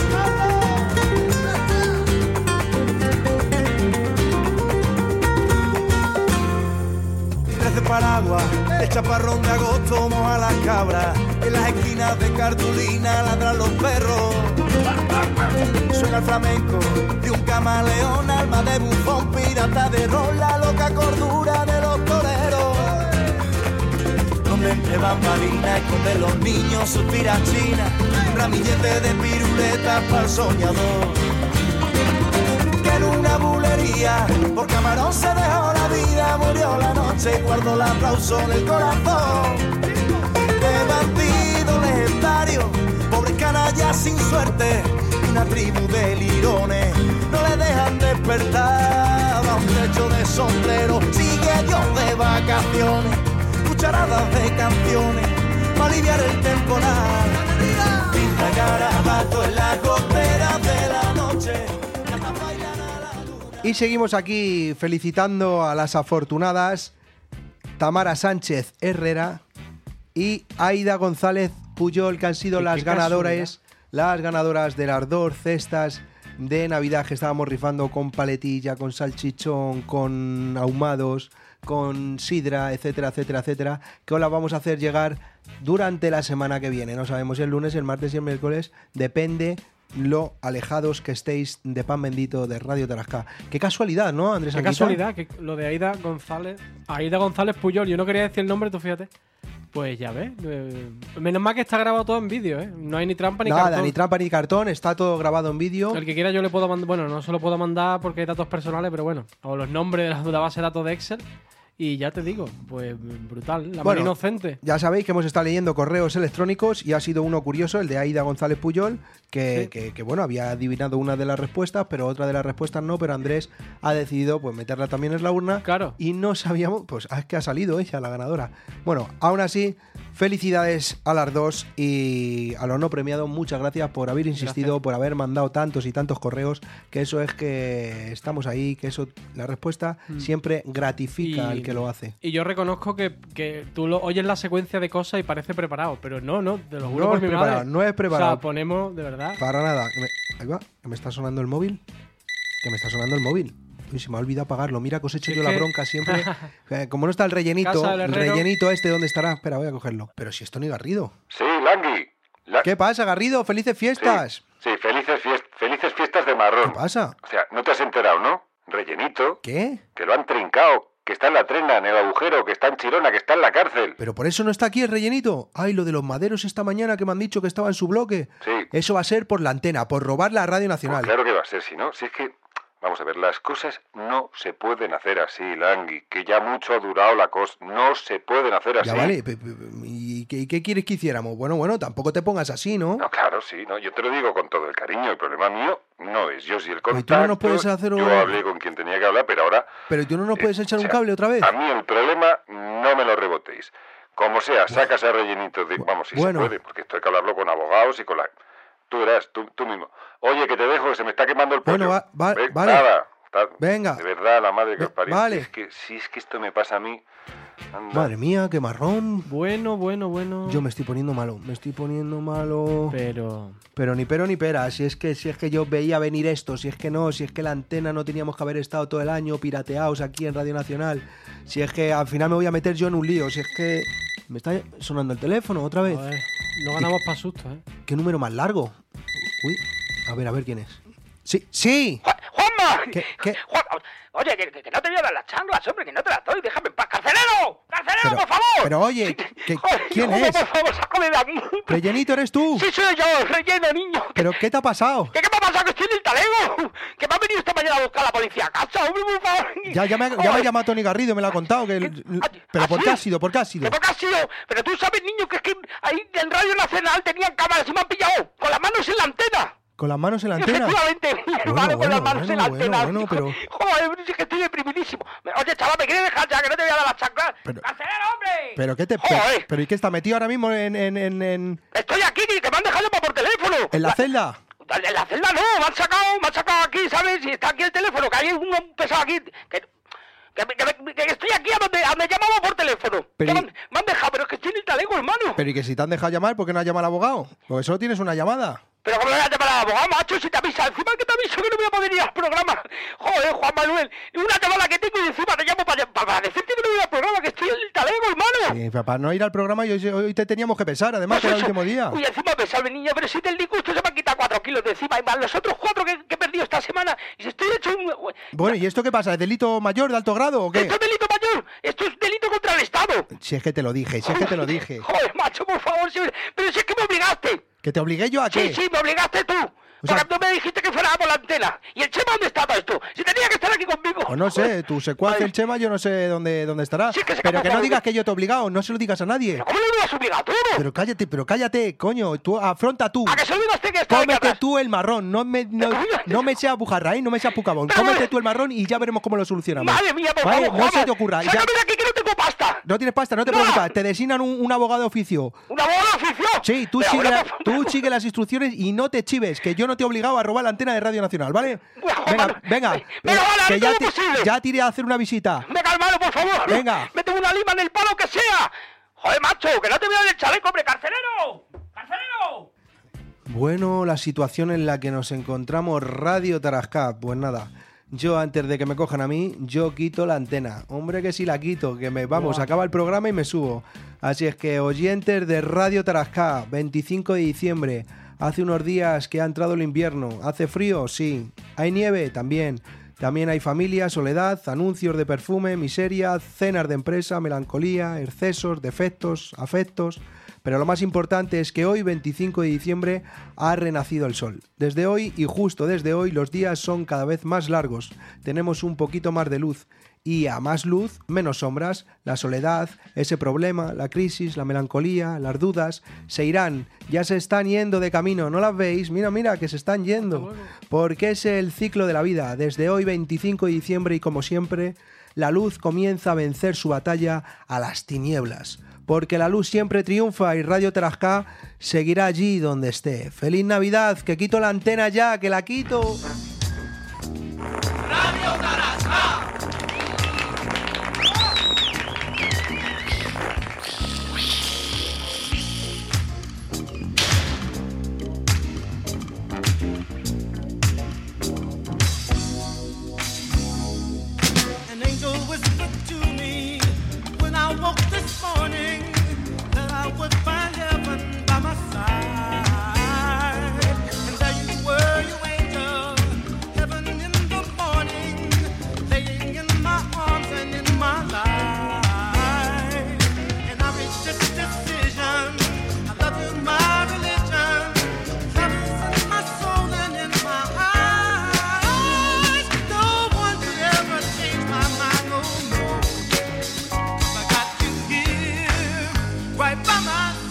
Trece paraguas, el chaparrón de agosto moja las cabras, en las esquinas de cartulina ladran los perros. Suena el flamenco de un camaleón, alma de bufón, pirata de ron, la loca cordura de los toreros. Donde entre bambalinas esconden los niños sus tirachinas, un ramillete de piruletas para el soñador. Que en una bulería por camarón se dejó la vida, murió la noche y guardó el aplauso en el corazón de bandido legendario, pobre canalla sin suerte, una tribu de lirones no le dejan despertar, a un techo de sombrero sigue Dios de vacaciones, cucharadas de canciones para aliviar el temporal, pinta garabato en las goteras de la noche. Y seguimos aquí felicitando a las afortunadas Tamara Sánchez Herrera y Aida González Puyol, que han sido Qué- las qué ganadoras, casualidad. las ganadoras de las dos cestas de Navidad que estábamos rifando con paletilla, con salchichón, con ahumados, con sidra, etcétera, etcétera, etcétera, que os las vamos a hacer llegar durante la semana que viene. No sabemos si el lunes, el martes y el miércoles, depende lo alejados que estéis de Pan Bendito de Radio Tarascá. Qué casualidad, ¿no, Andrés Qué Anguita? casualidad, que lo de Aida González. Aida González Puyol, yo no quería decir el nombre, tú fíjate. Pues ya ves. eh, menos mal que está grabado todo en vídeo, ¿eh? No hay ni trampa ni Nada, cartón. ni trampa ni cartón, está todo grabado en vídeo. El que quiera yo le puedo mandar. Bueno, no se lo puedo mandar porque hay datos personales, pero bueno. O los nombres de la, de la base de datos de Excel. Y ya te digo, pues brutal. La Bueno, mano inocente. Ya sabéis que hemos estado leyendo correos electrónicos y ha sido uno curioso, el de Aida González Puyol, que, Sí. que, que, bueno, había adivinado una de las respuestas, pero otra de las respuestas no, pero Andrés ha decidido pues meterla también en la urna. Claro. Y no sabíamos, pues es que ha salido ella, la ganadora. Bueno, aún así, felicidades a las dos y a los no premiados, muchas gracias por haber insistido, Gracias. por haber mandado tantos y tantos correos, que eso es que estamos ahí, que eso, la respuesta Mm. siempre gratifica Y- al que lo hace. Y yo reconozco que, que tú lo oyes la secuencia de cosas y parece preparado, pero no, no, te lo juro No por es mi preparado, madre. no es preparado. O sea, ponemos, de verdad. Para nada. Que me- ahí va, que me está sonando el móvil. Que me está sonando el móvil. Uy, se me ha olvidado apagarlo. Mira que os echo Es yo la que- bronca siempre. Eh, Como no está el rellenito, Casa del el herrero. rellenito este, ¿dónde estará? Espera, voy a cogerlo. Pero si es Tony Garrido. Sí, Langui. La- ¿Qué pasa, Garrido? ¡Felices fiestas! Sí, felices, fiest- felices fiestas de marrón. ¿Qué pasa? O sea, no te has enterado, ¿no? Rellenito. ¿Qué? Que lo han trincado. Que está en la trena, en el agujero, que está en Chirona, que está en la cárcel. Pero por eso no está aquí el rellenito. Ay, lo de los maderos esta mañana que me han dicho que estaba en su bloque. Sí. Eso va a ser por la antena, por robar la Radio Nacional. Pues claro que va a ser, si no. Si es que, vamos a ver, las cosas no se pueden hacer así, Langui. Que ya mucho ha durado la cosa. No se pueden hacer así. Ya vale. pe- pe- ¿Y ¿Y qué, y qué quieres que hiciéramos? Bueno, bueno, tampoco te pongas así, ¿no? No, claro, sí, no, yo te lo digo con todo el cariño. El problema mío no es yo, si el Pues contacto... tú no nos puedes hacer un- Yo hablé con quien tenía que hablar, pero ahora... Pero tú no nos puedes echar o un sea, cable otra vez. A mí el problema no me lo rebotéis. Como sea, sacas a rellenito de... Vamos, si Bueno. se puede, porque esto hay que hablarlo con abogados y con la... Tú verás, tú, tú mismo. Oye, que te dejo, que se me está quemando el pollo. Bueno, va- va- Ven, vale. Nada, está- Venga. De verdad, la madre que os parió. vale. Si es que, si es que esto me pasa a mí... anda. Madre mía, qué marrón. Bueno, bueno, bueno. Yo me estoy poniendo malo, me estoy poniendo malo. Pero... Pero ni pero ni pera, si es que si es que yo veía venir esto, si es que no, si es que la antena no teníamos que haber estado todo el año pirateados aquí en Radio Nacional, si es que al final me voy a meter yo en un lío, si es que me está sonando el teléfono otra vez. Joder, no ganamos para susto, ¿eh? ¿Qué número más largo? Uy, a ver, a ver quién es. Sí, sí. ¡Juanma! ¿Qué, qué? Juan- Oye, que, que- que no te voy a dar las chanclas, hombre, que no te las doy, déjame en paz. ¡Carcelero! ¡Carcelero, Pero, por favor! pero oye, ¿qué- Joder, ¿quién hijo, es? por favor, sácame de aquí. Rellenito, ¿eres tú? Sí, soy yo, relleno, niño. ¿Pero qué te ha pasado? ¿Qué, qué me ha pasado? Que estoy en el talego. Que me ha venido esta mañana a buscar la policía a casa, hombre, por favor. Ya, ya, me, ha- ya me ha llamado Tony Garrido, me lo ha contado. Que, ¿Pero por qué ha sido? ¿Por qué ha sido? ¿Por qué ha sido? Pero tú sabes, niño, que es que ahí en Radio Nacional tenían cámaras y me han pillado con las manos en la antena. ¿Con las manos en la antena? Efectivamente, mi hermano Bueno, con las bueno, manos en la bueno, antena. bueno, hijo. pero... Joder, es que estoy deprimidísimo. Oye, chaval, ¿me quieres dejar ya? Que no te voy a dar las chanclas. Pero- ¡Carcelero, hombre! ¿Pero qué te... Joder. ¿Pero y qué está metido ahora mismo en, en, en, en, Estoy aquí, que me han dejado llamar por teléfono. en la celda? En la celda no, me han sacado, me han sacado aquí, ¿sabes? Y está aquí el teléfono, que hay un pesado aquí. Que, que, que- que estoy aquí a donde, a donde llamaba por teléfono. Pero Que y- me, han, me han dejado, pero es que estoy en el talego, hermano. Pero y que si te han dejado llamar, ¿por qué no has llamado al abogado? Porque solo tienes una llamada. Pero ¿cómo le voy a llamar al abogado, macho? Si te avisa, encima que te aviso que no voy a poder ir al programa. Joder, Juan Manuel, una llamada que tengo y encima te llamo para, para decirte que no voy al programa, que estoy en el talego, hermano. Sí, para no ir al programa, y hoy, hoy te teníamos que pesar, además, que era el último día. Uy, encima me salve, niña, pero si del disgusto se me han quitado cuatro kilos de encima. Y más los otros cuatro que, que he perdido esta semana. Y si estoy hecho un... Bueno, ¿y esto qué pasa? ¿Es delito mayor de alto grado o qué? Esto es delito mayor. Esto es delito contra el Estado. Si es que te lo dije, si es que te lo dije. Joder, macho, por favor. Si... Pero si es que me obligaste. ¿Que te obligué yo a qué? Sí, sí, me obligaste tú. sea- Porque tú me dijiste que fuera por la antena. ¿Y el Chema dónde está todo esto? Si tenía que estar aquí conmigo. O no sé, tu secuaz, el Chema, yo no sé dónde, dónde estará. Pero que no digas que yo te he obligado, no se lo digas a nadie. ¿Cómo no me has obligado tú? Pero cállate, pero cállate, coño, tú afronta tú. ¿A que se olvidaste que está aquí Cómete atrás? tú el marrón, no me, no, no me seas bujarraín, no me seas pucabón. Cómete tú el marrón y ya veremos cómo lo solucionamos. Madre mía, por ¿Vale? favor, No se Juanma, te ocurra. ya- sácame de aquí que no tengo pasta. No tienes pasta, no te No. preocupes. Te designan un, un abogado de oficio. ¿Un abogado de oficio? Sí, tú Pero sigue, ahora, la- por favor. tú sigue las instrucciones y no te chives, que yo no te he obligado a robar la antena de Radio Nacional, ¿vale? Venga, venga, eh, venga, vale, que haré ya todo te, lo posible. ya te iré a hacer una visita. Venga, hermano, por favor. Venga. Mete una lima en el palo que sea. Joder, macho, que no te voy a dar el chaleco, hombre, carcelero. ¡Carcelero! Bueno, la situación en la que nos encontramos Radio Tarascá, pues nada. Yo, antes de que me cojan a mí, yo quito la antena. Hombre, que si la quito, que me vamos, Buah. acaba el programa y me subo. Así es que, oyentes de Radio Tarascá, veinticinco de diciembre, hace unos días que ha entrado el invierno. ¿Hace frío? Sí. ¿Hay nieve? También. También hay familia, soledad, anuncios de perfume, miseria, cenas de empresa, melancolía, excesos, defectos, afectos. Pero lo más importante es que hoy, veinticinco de diciembre, ha renacido el sol. Desde hoy y justo desde hoy los días son cada vez más largos. Tenemos un poquito más de luz. Y a más luz, menos sombras. La soledad, ese problema, la crisis, la melancolía, las dudas, se irán. Ya se están yendo de camino. ¿No las veis? Mira, mira, que se están yendo. Porque es el ciclo de la vida. Desde hoy, veinticinco de diciembre, y como siempre, la luz comienza a vencer su batalla a las tinieblas. Porque la luz siempre triunfa y Radio Tarascá seguirá allí donde esté. ¡Feliz Navidad! ¡Que quito la antena ya! ¡Que la quito! Radio Tarascá. An angel whispered to me when I woke this morning that I would find heaven by my side. And there you were, you angel, heaven in the morning, laying in my arms and in my life. And I reached this decision, I love you, my religion, love is in my soul and in my eyes. No one could ever change my mind, no more. I got you here, right by my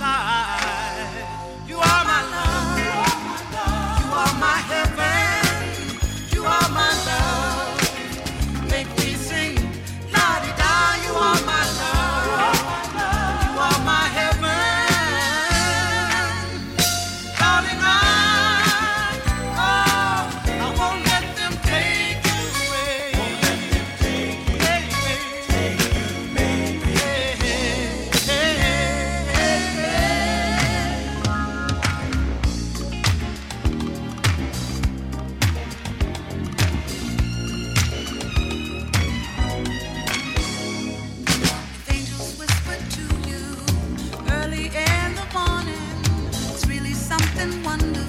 and wonder